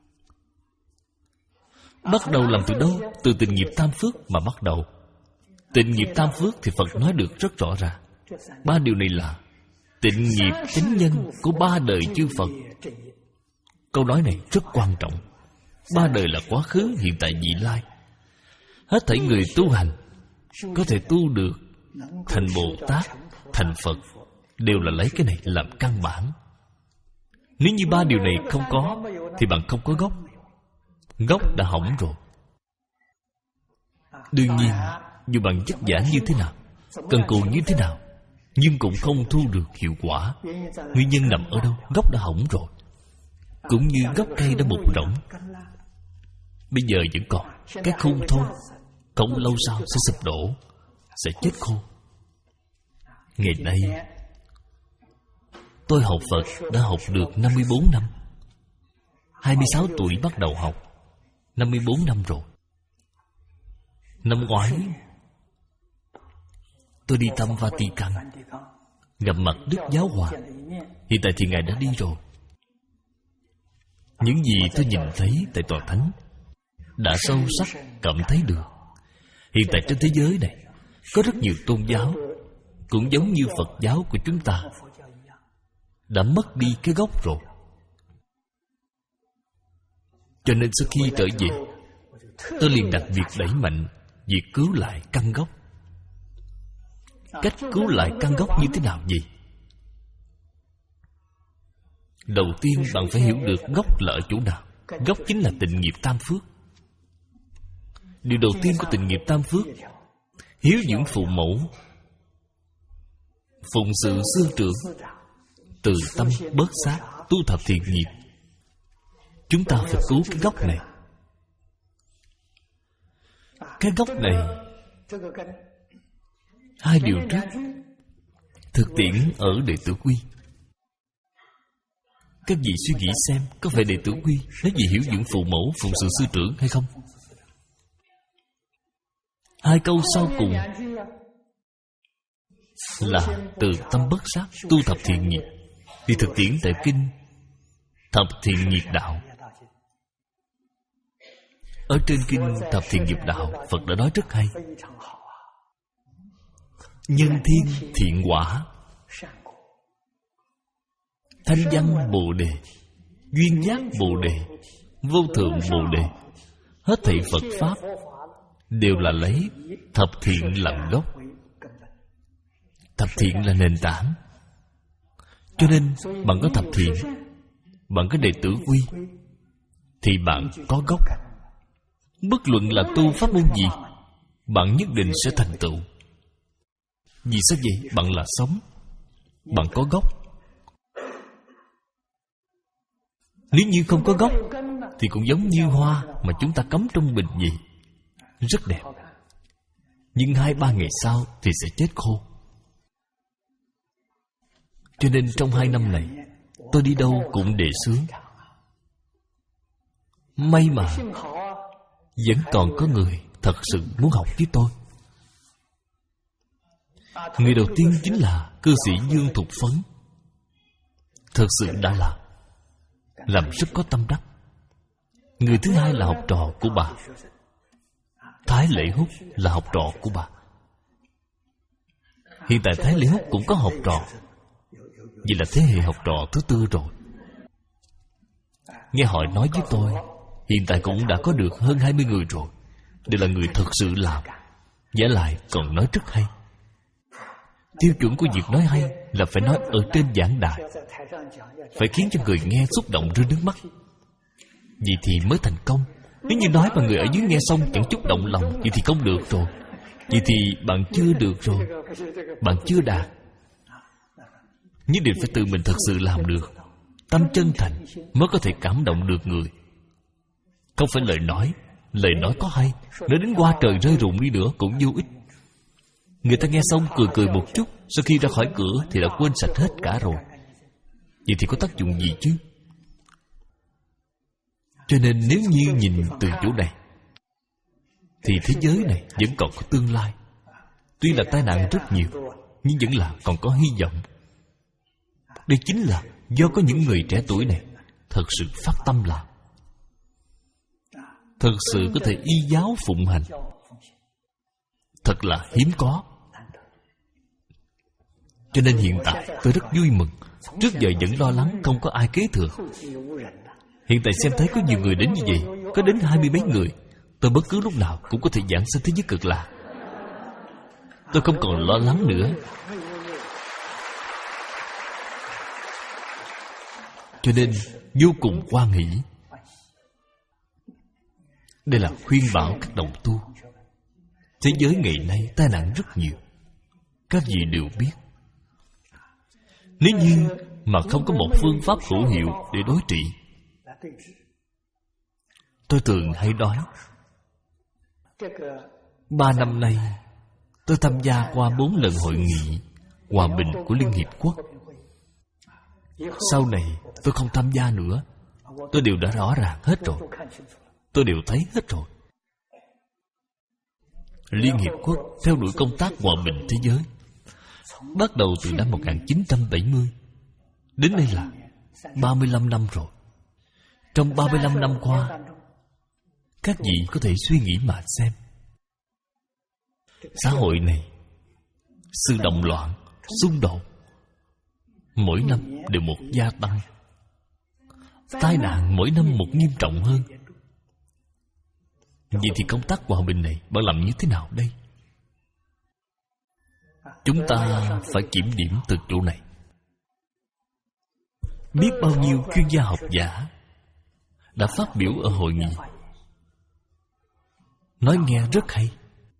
Bắt đầu làm từ đâu? Từ tịnh nghiệp tam phước mà bắt đầu. Tịnh nghiệp tam phước thì Phật nói được rất rõ ràng. Ba điều này là tịnh nghiệp chánh nhân của ba đời chư Phật. Câu nói này rất quan trọng. Ba đời là quá khứ, hiện tại, vị lai. Hết thảy người tu hành có thể tu được thành Bồ Tát, thành Phật, đều là lấy cái này làm căn bản. Nếu như ba điều này không có thì bạn không có gốc. Gốc đã hỏng rồi. Đương nhiên, dù bạn vất vả như thế nào, cần cù như thế nào, nhưng cũng không thu được hiệu quả. Nguyên nhân nằm ở đâu? Gốc đã hỏng rồi. Cũng như gốc cây đã mục rỗng, bây giờ vẫn còn cái khung thôi. Không lâu sau sẽ sụp đổ, sẽ chết khô. Ngày nay tôi học Phật đã học được năm mươi bốn năm. Hai mươi sáu tuổi bắt đầu học, năm mươi bốn năm rồi. Năm ngoái tôi đi thăm Vatican, gặp mặt Đức Giáo Hoàng. Hiện tại thì Ngài đã đi rồi. Những gì tôi nhìn thấy tại tòa thánh đã sâu sắc cảm thấy được. Hiện tại trên thế giới này có rất nhiều tôn giáo cũng giống như Phật giáo của chúng ta đã mất đi cái gốc rồi. Cho nên sau khi trở về, tôi liền đặc biệt đẩy mạnh việc cứu lại căn gốc. Cách cứu lại căn gốc như thế nào vậy? Đầu tiên bạn phải hiểu được gốc là ở chỗ nào. Gốc chính là tịnh nghiệp tam phước. Điều đầu tiên của tịnh nghiệp tam phước: hiếu dưỡng phụ mẫu, phụng sự sư trưởng, từ tâm bớt sát, tu thập thiện nghiệp. Chúng ta phải cứu cái gốc này. Cái gốc này, hai điều trước thực tiễn ở đệ tử quy. Các vị suy nghĩ xem, có phải đệ tử quy nói gì hiểu dưỡng phụ mẫu, phụng sự sư trưởng hay không? Hai câu sau cùng là từ tâm bất sát, tu thập thiện nghiệp. Thì thực tiễn tại kinh Thập Thiện Nghiệp Đạo. Ở trên kinh Thập Thiện Nghiệp Đạo, Phật đã nói rất hay: nhân thiên thiện quả, thanh văn bồ đề, duyên giác bồ đề, vô thượng bồ đề. Hết thảy Phật Pháp đều là lấy thập thiện làm gốc. Thập thiện là nền tảng. Cho nên bạn có thập thiện, bạn có đệ tử quy, thì bạn có gốc. Bất luận là tu pháp môn gì, bạn nhất định sẽ thành tựu. Vì sao vậy? Bạn là sống, bạn có gốc. Nếu như không có gốc thì cũng giống như hoa mà chúng ta cắm trong bình vậy, rất đẹp, nhưng hai ba ngày sau thì sẽ chết khô. Cho nên trong hai năm này, tôi đi đâu cũng đề xướng. May mà vẫn còn có người thật sự muốn học với tôi. Người đầu tiên chính là cư sĩ Dương Thục Phấn. Thật sự đã làm Làm rất có tâm đắc. Người thứ hai là học trò của bà, Thái Lễ Húc là học trò của bà. Hiện tại Thái Lễ Húc cũng có học trò. Vậy là thế hệ học trò thứ tư rồi. Nghe họ nói với tôi, hiện tại cũng đã có được hơn hai mươi người rồi. Đều là người thực sự làm, giả lại còn nói rất hay. Tiêu chuẩn của việc nói hay là phải nói ở trên giảng đài, phải khiến cho người nghe xúc động rơi nước mắt. Vậy thì mới thành công. Nếu như nói mà người ở dưới nghe xong chẳng chút động lòng, vậy thì không được rồi. Vậy thì bạn chưa được rồi, bạn chưa đạt. Nhất định phải tự mình thật sự làm được, tâm chân thành mới có thể cảm động được người. Không phải lời nói. Lời nói có hay, nói đến qua trời rơi rụng đi nữa cũng vô ích. Người ta nghe xong cười cười một chút, sau khi ra khỏi cửa thì đã quên sạch hết cả rồi. Vậy thì có tác dụng gì chứ? Cho nên nếu như nhìn từ chỗ này thì thế giới này vẫn còn có tương lai. Tuy là tai nạn rất nhiều, nhưng vẫn là còn có hy vọng. Đây chính là do có những người trẻ tuổi này thật sự phát tâm làm, thật sự có thể y giáo phụng hành, thật là hiếm có. Cho nên hiện tại tôi rất vui mừng. Trước giờ vẫn lo lắng không có ai kế thừa. Hiện tại xem thấy có nhiều người đến như vậy, có đến hai mươi mấy người. Tôi bất cứ lúc nào cũng có thể giảng sanh thế giới cực lạc. Tôi không còn lo lắng nữa. Cho nên vô cùng hoan hỷ. Đây là khuyên bảo các đồng tu. Thế giới ngày nay tai nạn rất nhiều, các vị đều biết. Nếu như mà không có một phương pháp hữu hiệu để đối trị, tôi thường hay nói, ba năm nay tôi tham gia qua bốn lần hội nghị hòa bình của Liên Hiệp Quốc. Sau này tôi không tham gia nữa. Tôi đều đã rõ ràng hết rồi. Tôi đều thấy hết rồi. Liên Hiệp Quốc theo đuổi công tác hòa bình thế giới bắt đầu từ năm một nghìn chín trăm bảy mươi. Đến đây là ba mươi lăm năm rồi. Trong ba mươi lăm năm qua, các vị có thể suy nghĩ mà xem. Xã hội này, sự động loạn, xung đột mỗi năm đều một gia tăng. Tai nạn mỗi năm một nghiêm trọng hơn. Vậy thì công tác hòa bình này bạn làm như thế nào đây? Chúng ta phải kiểm điểm từ chỗ này. Biết bao nhiêu chuyên gia học giả đã phát biểu ở hội nghị, nói nghe rất hay.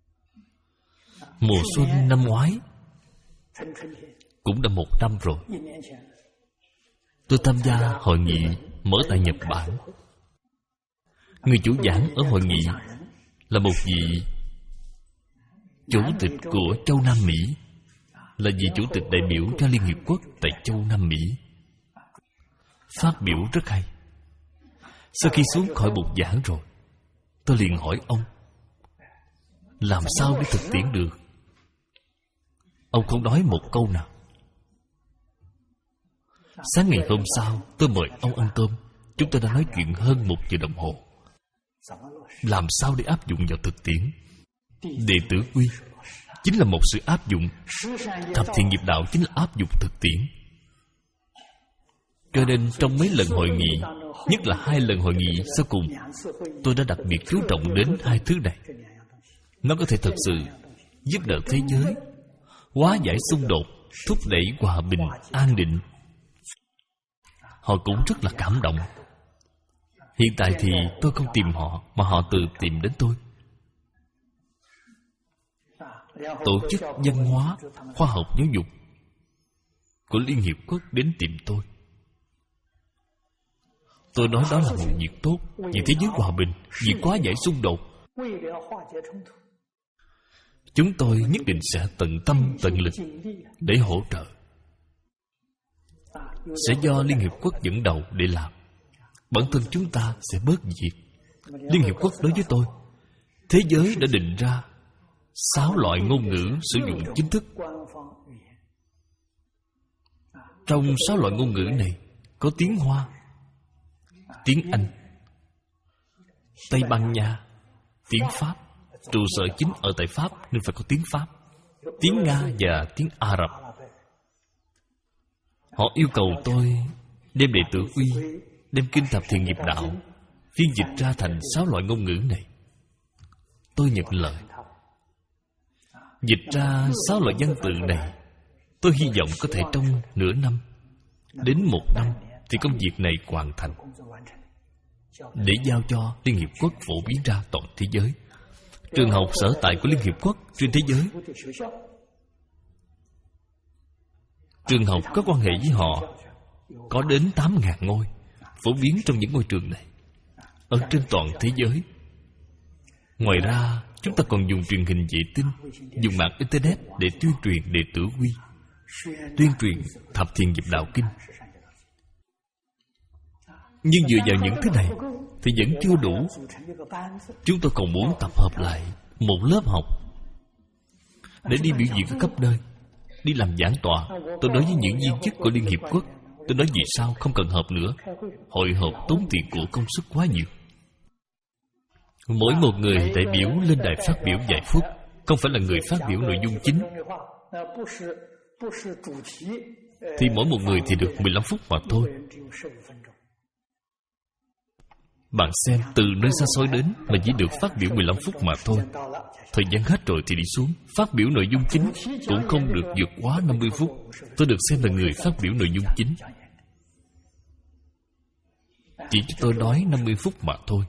Mùa xuân năm ngoái cũng đã một năm rồi. Tôi tham gia hội nghị mở tại Nhật Bản. Người chủ giảng ở hội nghị là một vị chủ tịch của châu Nam Mỹ, là vị chủ tịch đại biểu cho Liên Hiệp Quốc tại châu Nam Mỹ. Phát biểu rất hay. Sau khi xuống khỏi bục giảng rồi, tôi liền hỏi ông, làm sao để thực tiễn được? Ông không nói một câu nào. Sáng ngày hôm sau, tôi mời ông ăn cơm. Chúng tôi đã nói chuyện hơn một giờ đồng hồ. Làm sao để áp dụng vào thực tiễn? Đệ tử quy chính là một sự áp dụng. Thập thiện nghiệp đạo chính là áp dụng thực tiễn. Cho nên trong mấy lần hội nghị, nhất là hai lần hội nghị sau cùng, tôi đã đặc biệt chú trọng đến hai thứ này. Nó có thể thật sự giúp đỡ thế giới, hóa giải xung đột, thúc đẩy hòa bình, an định. Họ cũng rất là cảm động. Hiện tại thì tôi không tìm họ, mà họ tự tìm đến tôi. Tổ chức văn hóa, khoa học giáo dục của Liên Hiệp Quốc đến tìm tôi. Tôi nói đó là một việc tốt, vì thế giới hòa bình, vì hóa giải xung đột. Chúng tôi nhất định sẽ tận tâm tận lực để hỗ trợ. Sẽ do Liên Hiệp Quốc dẫn đầu để làm. Bản thân chúng ta sẽ bớt việc. Liên Hiệp Quốc nói với tôi, thế giới đã định ra sáu loại ngôn ngữ sử dụng chính thức. Trong sáu loại ngôn ngữ này có tiếng Hoa, tiếng Anh, Tây Ban Nha, tiếng Pháp. Trụ sở chính ở tại Pháp nên phải có tiếng Pháp, tiếng Nga và tiếng Ả Rập. Họ yêu cầu tôi đem đệ tử quy, đem kinh Thập Thiện Nghiệp Đạo phiên dịch ra thành sáu loại ngôn ngữ này. Tôi nhận lời. Dịch ra sáu loại văn tự này, tôi hy vọng có thể trong nửa năm đến một năm thì công việc này hoàn thành, để giao cho Liên Hiệp Quốc phổ biến ra toàn thế giới. Trường học sở tại của Liên Hiệp Quốc trên thế giới, trường học có quan hệ với họ có đến tám ngàn ngôi, phổ biến trong những ngôi trường này ở trên toàn thế giới. Ngoài ra, chúng ta còn dùng truyền hình vệ tinh, dùng mạng Internet để tuyên truyền đệ tử quy, tuyên truyền Thập Thiện Nghiệp Đạo Kinh. Nhưng dựa vào những thứ này thì vẫn chưa đủ. Chúng tôi còn muốn tập hợp lại một lớp học để đi biểu diễn ở khắp nơi, đi làm giảng tọa. Tôi nói với những viên chức của Liên Hiệp Quốc, tôi nói vì sao không cần họp nữa. Hội họp tốn tiền của công sức quá nhiều. Mỗi một người đại biểu lên đài phát biểu vài phút, không phải là người phát biểu nội dung chính, thì mỗi một người thì được mười lăm phút mà thôi. Bạn xem, từ nơi xa xôi đến mà chỉ được phát biểu mười lăm phút mà thôi. Thời gian hết rồi thì đi xuống. Phát biểu nội dung chính cũng không được vượt quá năm mươi phút. Tôi được xem là người phát biểu nội dung chính. Chỉ cho tôi nói năm mươi phút mà thôi.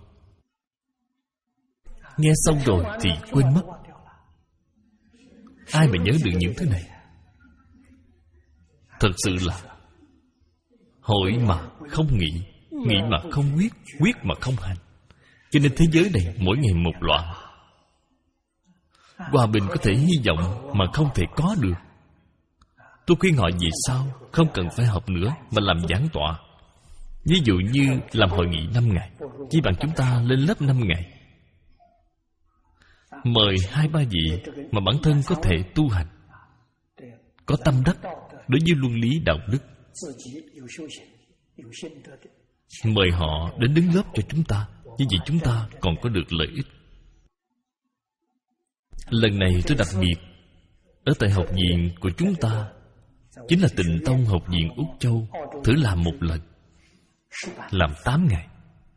Nghe xong rồi thì quên mất. Ai mà nhớ được những thứ này? Thật sự là hội mà không nghị, nghị mà không quyết, quyết mà không hành. Cho nên thế giới này mỗi ngày một loạn. Hòa bình có thể hy vọng mà không thể có được. Tôi khuyên họ vì sao không cần phải học nữa mà làm giảng tọa. Ví dụ như làm hội nghị năm ngày, chỉ bằng chúng ta lên lớp năm ngày, mời hai ba vị mà bản thân có thể tu hành, có tâm đắc đối với luân lý đạo đức, mời họ đến đứng lớp cho chúng ta. Như vậy chúng ta còn có được lợi ích. Lần này tôi đặc biệt ở tại học viện của chúng ta, chính là Tịnh Tông học viện Úc Châu, thử làm một lần, làm tám ngày.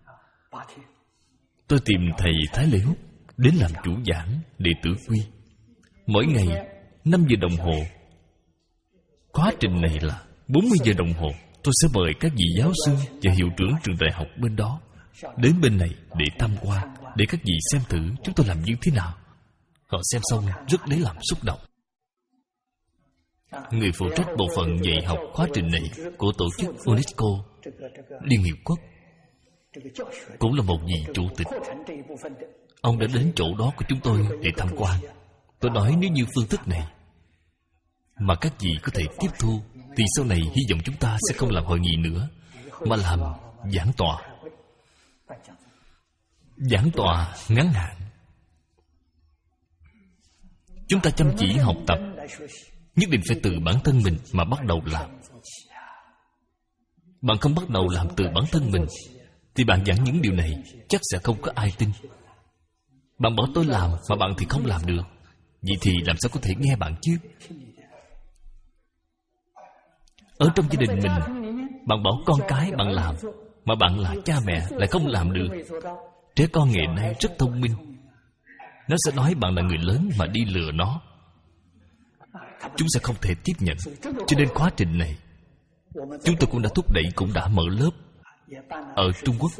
Tôi tìm thầy Thái Lê Húc đến làm chủ giảng, đệ tử quy. Mỗi ngày năm giờ đồng hồ. Quá trình này là bốn mươi giờ đồng hồ. Tôi sẽ mời các vị giáo sư và hiệu trưởng trường đại học bên đó đến bên này để tham quan, để các vị xem thử chúng tôi làm như thế nào. Họ xem xong rất lấy làm xúc động. Người phụ trách bộ phận dạy học khóa trình này của tổ chức UNESCO Liên Hiệp Quốc cũng là một vị chủ tịch. Ông đã đến chỗ đó của chúng tôi để tham quan. Tôi nói nếu như phương thức này mà các vị có thể tiếp thu, thì sau này hy vọng chúng ta sẽ không làm hội nghị nữa, mà làm giảng tọa. Giảng tọa ngắn hạn. Chúng ta chăm chỉ học tập, nhất định phải từ bản thân mình mà bắt đầu làm. Bạn không bắt đầu làm từ bản thân mình, thì bạn giảng những điều này chắc sẽ không có ai tin. Bạn bảo tôi làm mà bạn thì không làm được, vậy thì làm sao có thể nghe bạn chứ? Ở trong gia đình mình, bạn bảo con cái bạn làm, mà bạn là cha mẹ lại không làm được. Trẻ con ngày nay rất thông minh. Nó sẽ nói bạn là người lớn mà đi lừa nó. Chúng sẽ không thể tiếp nhận. Cho nên quá trình này chúng tôi cũng đã thúc đẩy, cũng đã mở lớp ở Trung Quốc.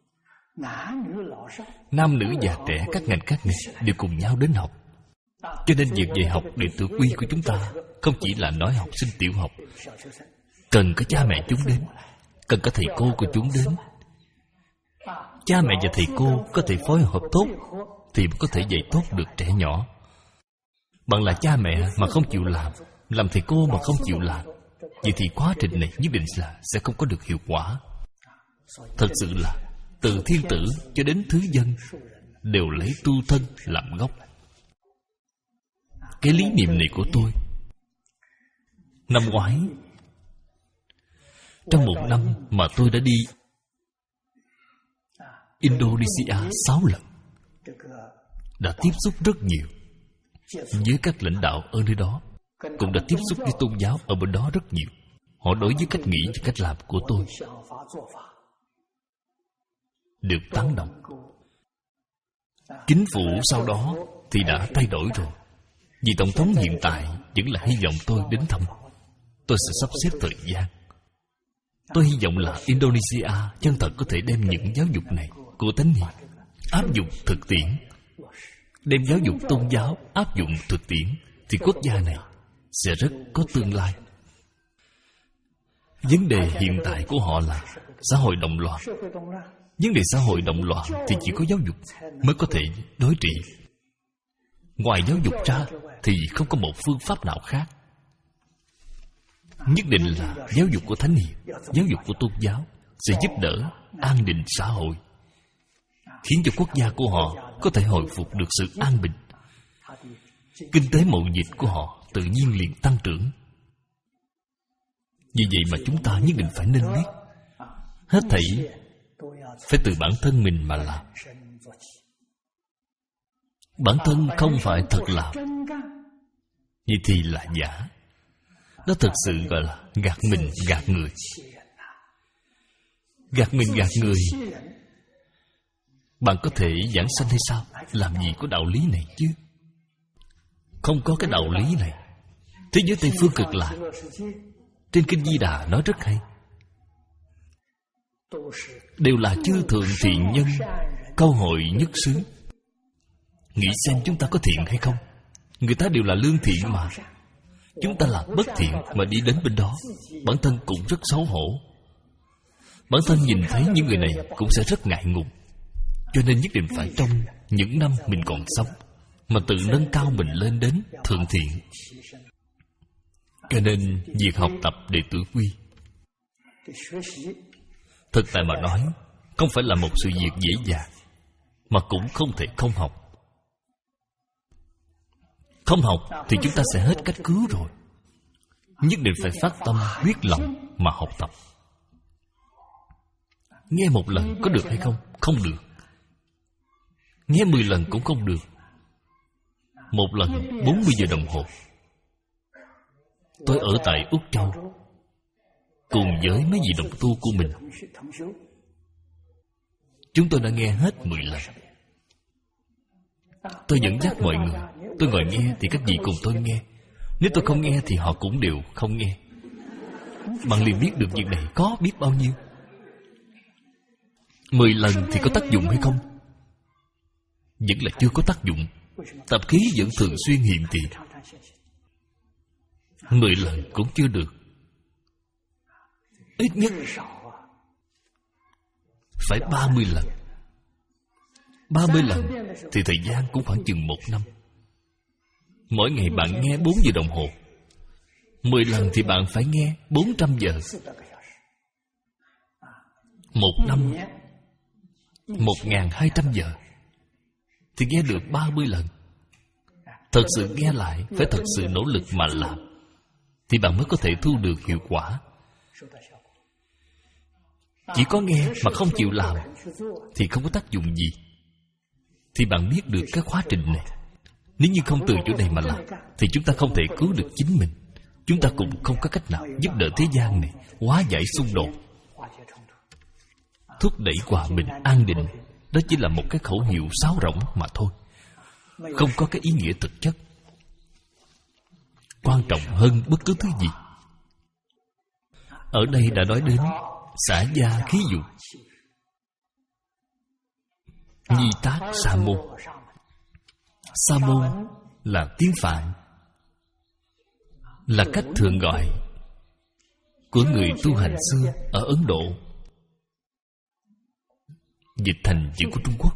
Nam nữ già trẻ các ngành các nghề đều cùng nhau đến học. Cho nên việc dạy học đệ tử quy của chúng ta không chỉ là nói học sinh tiểu học. Cần có cha mẹ chúng đến, cần có thầy cô của chúng đến. Cha mẹ và thầy cô có thể phối hợp tốt thì mới có thể dạy tốt được trẻ nhỏ. Bạn là cha mẹ mà không chịu làm, làm thầy cô mà không chịu làm, vậy thì quá trình này nhất định là sẽ không có được hiệu quả. Thật sự là từ thiên tử cho đến thứ dân đều lấy tu thân làm gốc. Cái lý niệm này của tôi, năm ngoái trong một năm mà tôi đã đi Indonesia sáu lần, đã tiếp xúc rất nhiều với các lãnh đạo ở nơi đó, cũng đã tiếp xúc với tôn giáo ở bên đó rất nhiều. Họ đối với cách nghĩ và cách làm của tôi được tán đồng. Chính phủ sau đó thì đã thay đổi rồi, vì tổng thống hiện tại vẫn là hy vọng tôi đến thăm. Tôi sẽ sắp xếp thời gian. Tôi hy vọng là Indonesia chân thật có thể đem những giáo dục này của Thánh Hiền áp dụng thực tiễn. Đem giáo dục tôn giáo áp dụng thực tiễn, thì quốc gia này sẽ rất có tương lai. Vấn đề hiện tại của họ là xã hội động loạn. Vấn đề xã hội động loạn thì chỉ có giáo dục mới có thể đối trị. Ngoài giáo dục ra thì không có một phương pháp nào khác. Nhất định là giáo dục của Thánh Hiền, giáo dục của tôn giáo sẽ giúp đỡ an định xã hội. khiến cho quốc gia của họ có thể hồi phục được sự an bình. Kinh tế mậu dịch của họ tự nhiên liền tăng trưởng. Vì vậy mà chúng ta nhất định phải nên biết, hết thảy phải từ bản thân mình mà làm. Bản thân không phải thật làm, vậy thì là giả. Đó thực sự gọi là gạt mình gạt người. Gạt mình gạt người. Bạn có thể giảng sanh hay sao? Làm gì có đạo lý này chứ? Không có cái đạo lý này. Thế giới Tây Phương Cực Lạc, trên Kinh Di Đà nói rất hay, đều là chư thượng thiện nhân, câu hội nhất xứ. Nghĩ xem chúng ta có thiện hay không? Người ta đều là lương thiện mà. Chúng ta là bất thiện mà đi đến bên đó, bản thân cũng rất xấu hổ. Bản thân nhìn thấy những người này cũng sẽ rất ngại ngùng. Cho nên nhất định phải trong những năm mình còn sống mà tự nâng cao mình lên đến thượng thiện. Cho nên việc học tập đệ tử quy, thực tại mà nói, không phải là một sự việc dễ dàng, mà cũng không thể không học. Không học thì chúng ta sẽ hết cách cứu rồi. Nhất định phải phát tâm quyết lòng mà học tập. Nghe một lần có được hay không? Không được. Nghe mười lần cũng không được. Một lần bốn mươi giờ đồng hồ. Tôi ở tại Úc Châu cùng với mấy vị đồng tu của mình, chúng tôi đã nghe hết mười lần. Tôi dẫn dắt mọi người. Tôi ngồi nghe thì các vị cùng tôi nghe. Nếu tôi không nghe thì họ cũng đều không nghe. Bạn liền biết được việc này có biết bao nhiêu. Mười lần thì có tác dụng hay không? Vẫn là chưa có tác dụng. Tập khí vẫn thường xuyên hiện tiền. Mười lần cũng chưa được. Ít nhất phải ba mươi lần. Ba mươi lần thì thời gian cũng khoảng chừng một năm. Mỗi ngày bạn nghe bốn giờ đồng hồ. Mười lần thì bạn phải nghe bốn trăm giờ. Một năm một ngàn hai trăm giờ thì nghe được ba mươi lần. Thật sự nghe lại, phải thật sự nỗ lực mà làm, thì bạn mới có thể thu được hiệu quả. Chỉ có nghe mà không chịu làm thì không có tác dụng gì. Thì bạn biết được cái khóa trình này, nếu như không từ chỗ này mà làm thì chúng ta không thể cứu được chính mình. Chúng ta cũng không có cách nào giúp đỡ thế gian này hóa giải xung đột, thúc đẩy hòa bình an định. Đó chỉ là một cái khẩu hiệu sáo rỗng mà thôi, không có cái ý nghĩa thực chất. Quan trọng hơn bất cứ thứ gì. Ở đây đã nói đến xả gia khí dục, nhi tác sa môn. Sa môn là tiếng Phạn, là cách thường gọi của người tu hành xưa ở Ấn Độ. Dịch thành chữ của Trung Quốc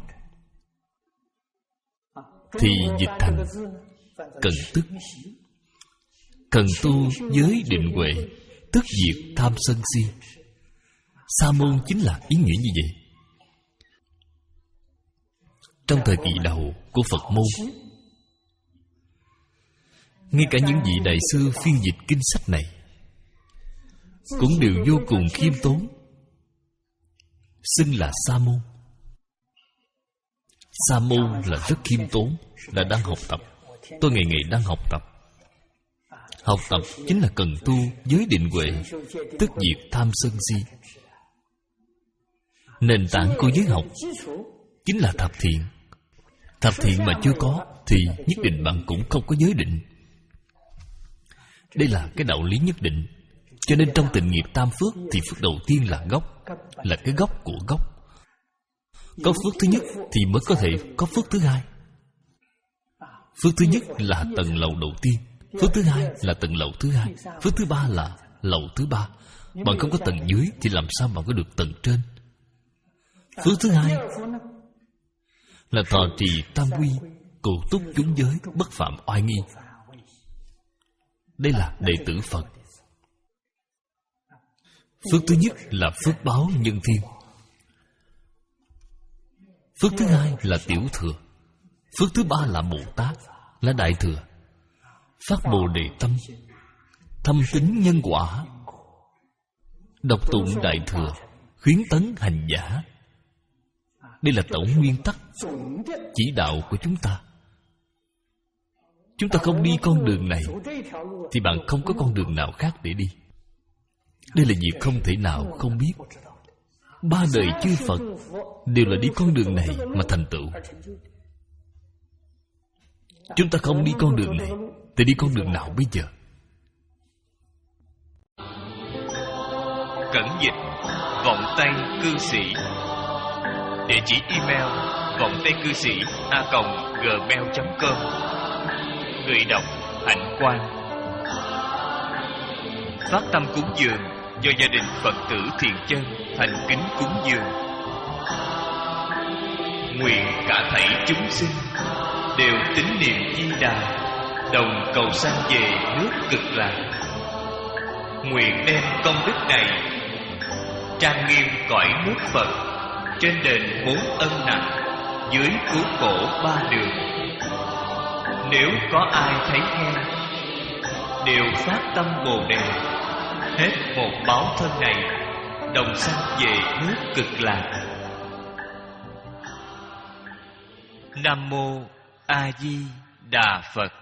thì dịch thành cần tức. Cần tu giới định huệ, tức diệt tham sân si. Sa môn chính là ý nghĩa như vậy. Trong thời kỳ đầu của Phật môn, ngay cả những vị đại sư phiên dịch kinh sách này cũng đều vô cùng khiêm tốn, xưng là sa môn. Sa môn là rất khiêm tốn, là đang học tập. Tôi ngày ngày đang học tập. Học tập chính là cần tu giới định huệ, tức diệt tham sân si. Nền tảng của giới học chính là thập thiện. Thập thiện mà chưa có thì nhất định bạn cũng không có giới định. Đây là cái đạo lý nhất định. Cho nên trong tịnh nghiệp tam phước thì phước đầu tiên là gốc, là cái gốc của gốc. Có phước thứ nhất thì mới có thể có phước thứ hai. Phước thứ nhất là tầng lầu đầu tiên, phước thứ hai là tầng lầu thứ hai, phước thứ ba là lầu thứ ba. Bạn không có tầng dưới thì làm sao bạn có được tầng trên? Phước thứ hai là thọ trì tam quy, cụ túc chúng giới, bất phạm oai nghi. Đây là đệ tử Phật. Phước thứ nhất là phước báo nhân thiên. Phước thứ hai là tiểu thừa. Phước thứ ba là Bồ Tát, là đại thừa. Phát Bồ Đề tâm, thâm tín nhân quả, đọc tụng đại thừa, khuyến tấn hành giả. Đây là tổng nguyên tắc chỉ đạo của chúng ta. Chúng ta không đi con đường này thì bạn không có con đường nào khác để đi. Đây là việc không thể nào không biết. Ba đời chư Phật đều là đi con đường này mà thành tựu. Chúng ta không đi con đường này thì đi con đường nào bây giờ? Cẩn dịch vọng tây cư sĩ. Địa chỉ email vọng tây cư sĩ a còng gmail chấm com. Người đọc Hạnh Quang. Phát tâm cúng dường do gia đình Phật tử Thiện Chân thành kính cúng dường. Nguyện cả thảy chúng sinh đều tín niệm Di Đà, đồng cầu sanh về nước Cực Lạc. Nguyện đem công đức này trang nghiêm cõi nước Phật, trên đền bốn ân nặng, dưới cứu khổ ba đường. Nếu có ai thấy nghe, đều phát tâm Bồ Đề, hết một báo thân này, đồng sanh về nước Cực Lạc. Nam mô A Di Đà Phật.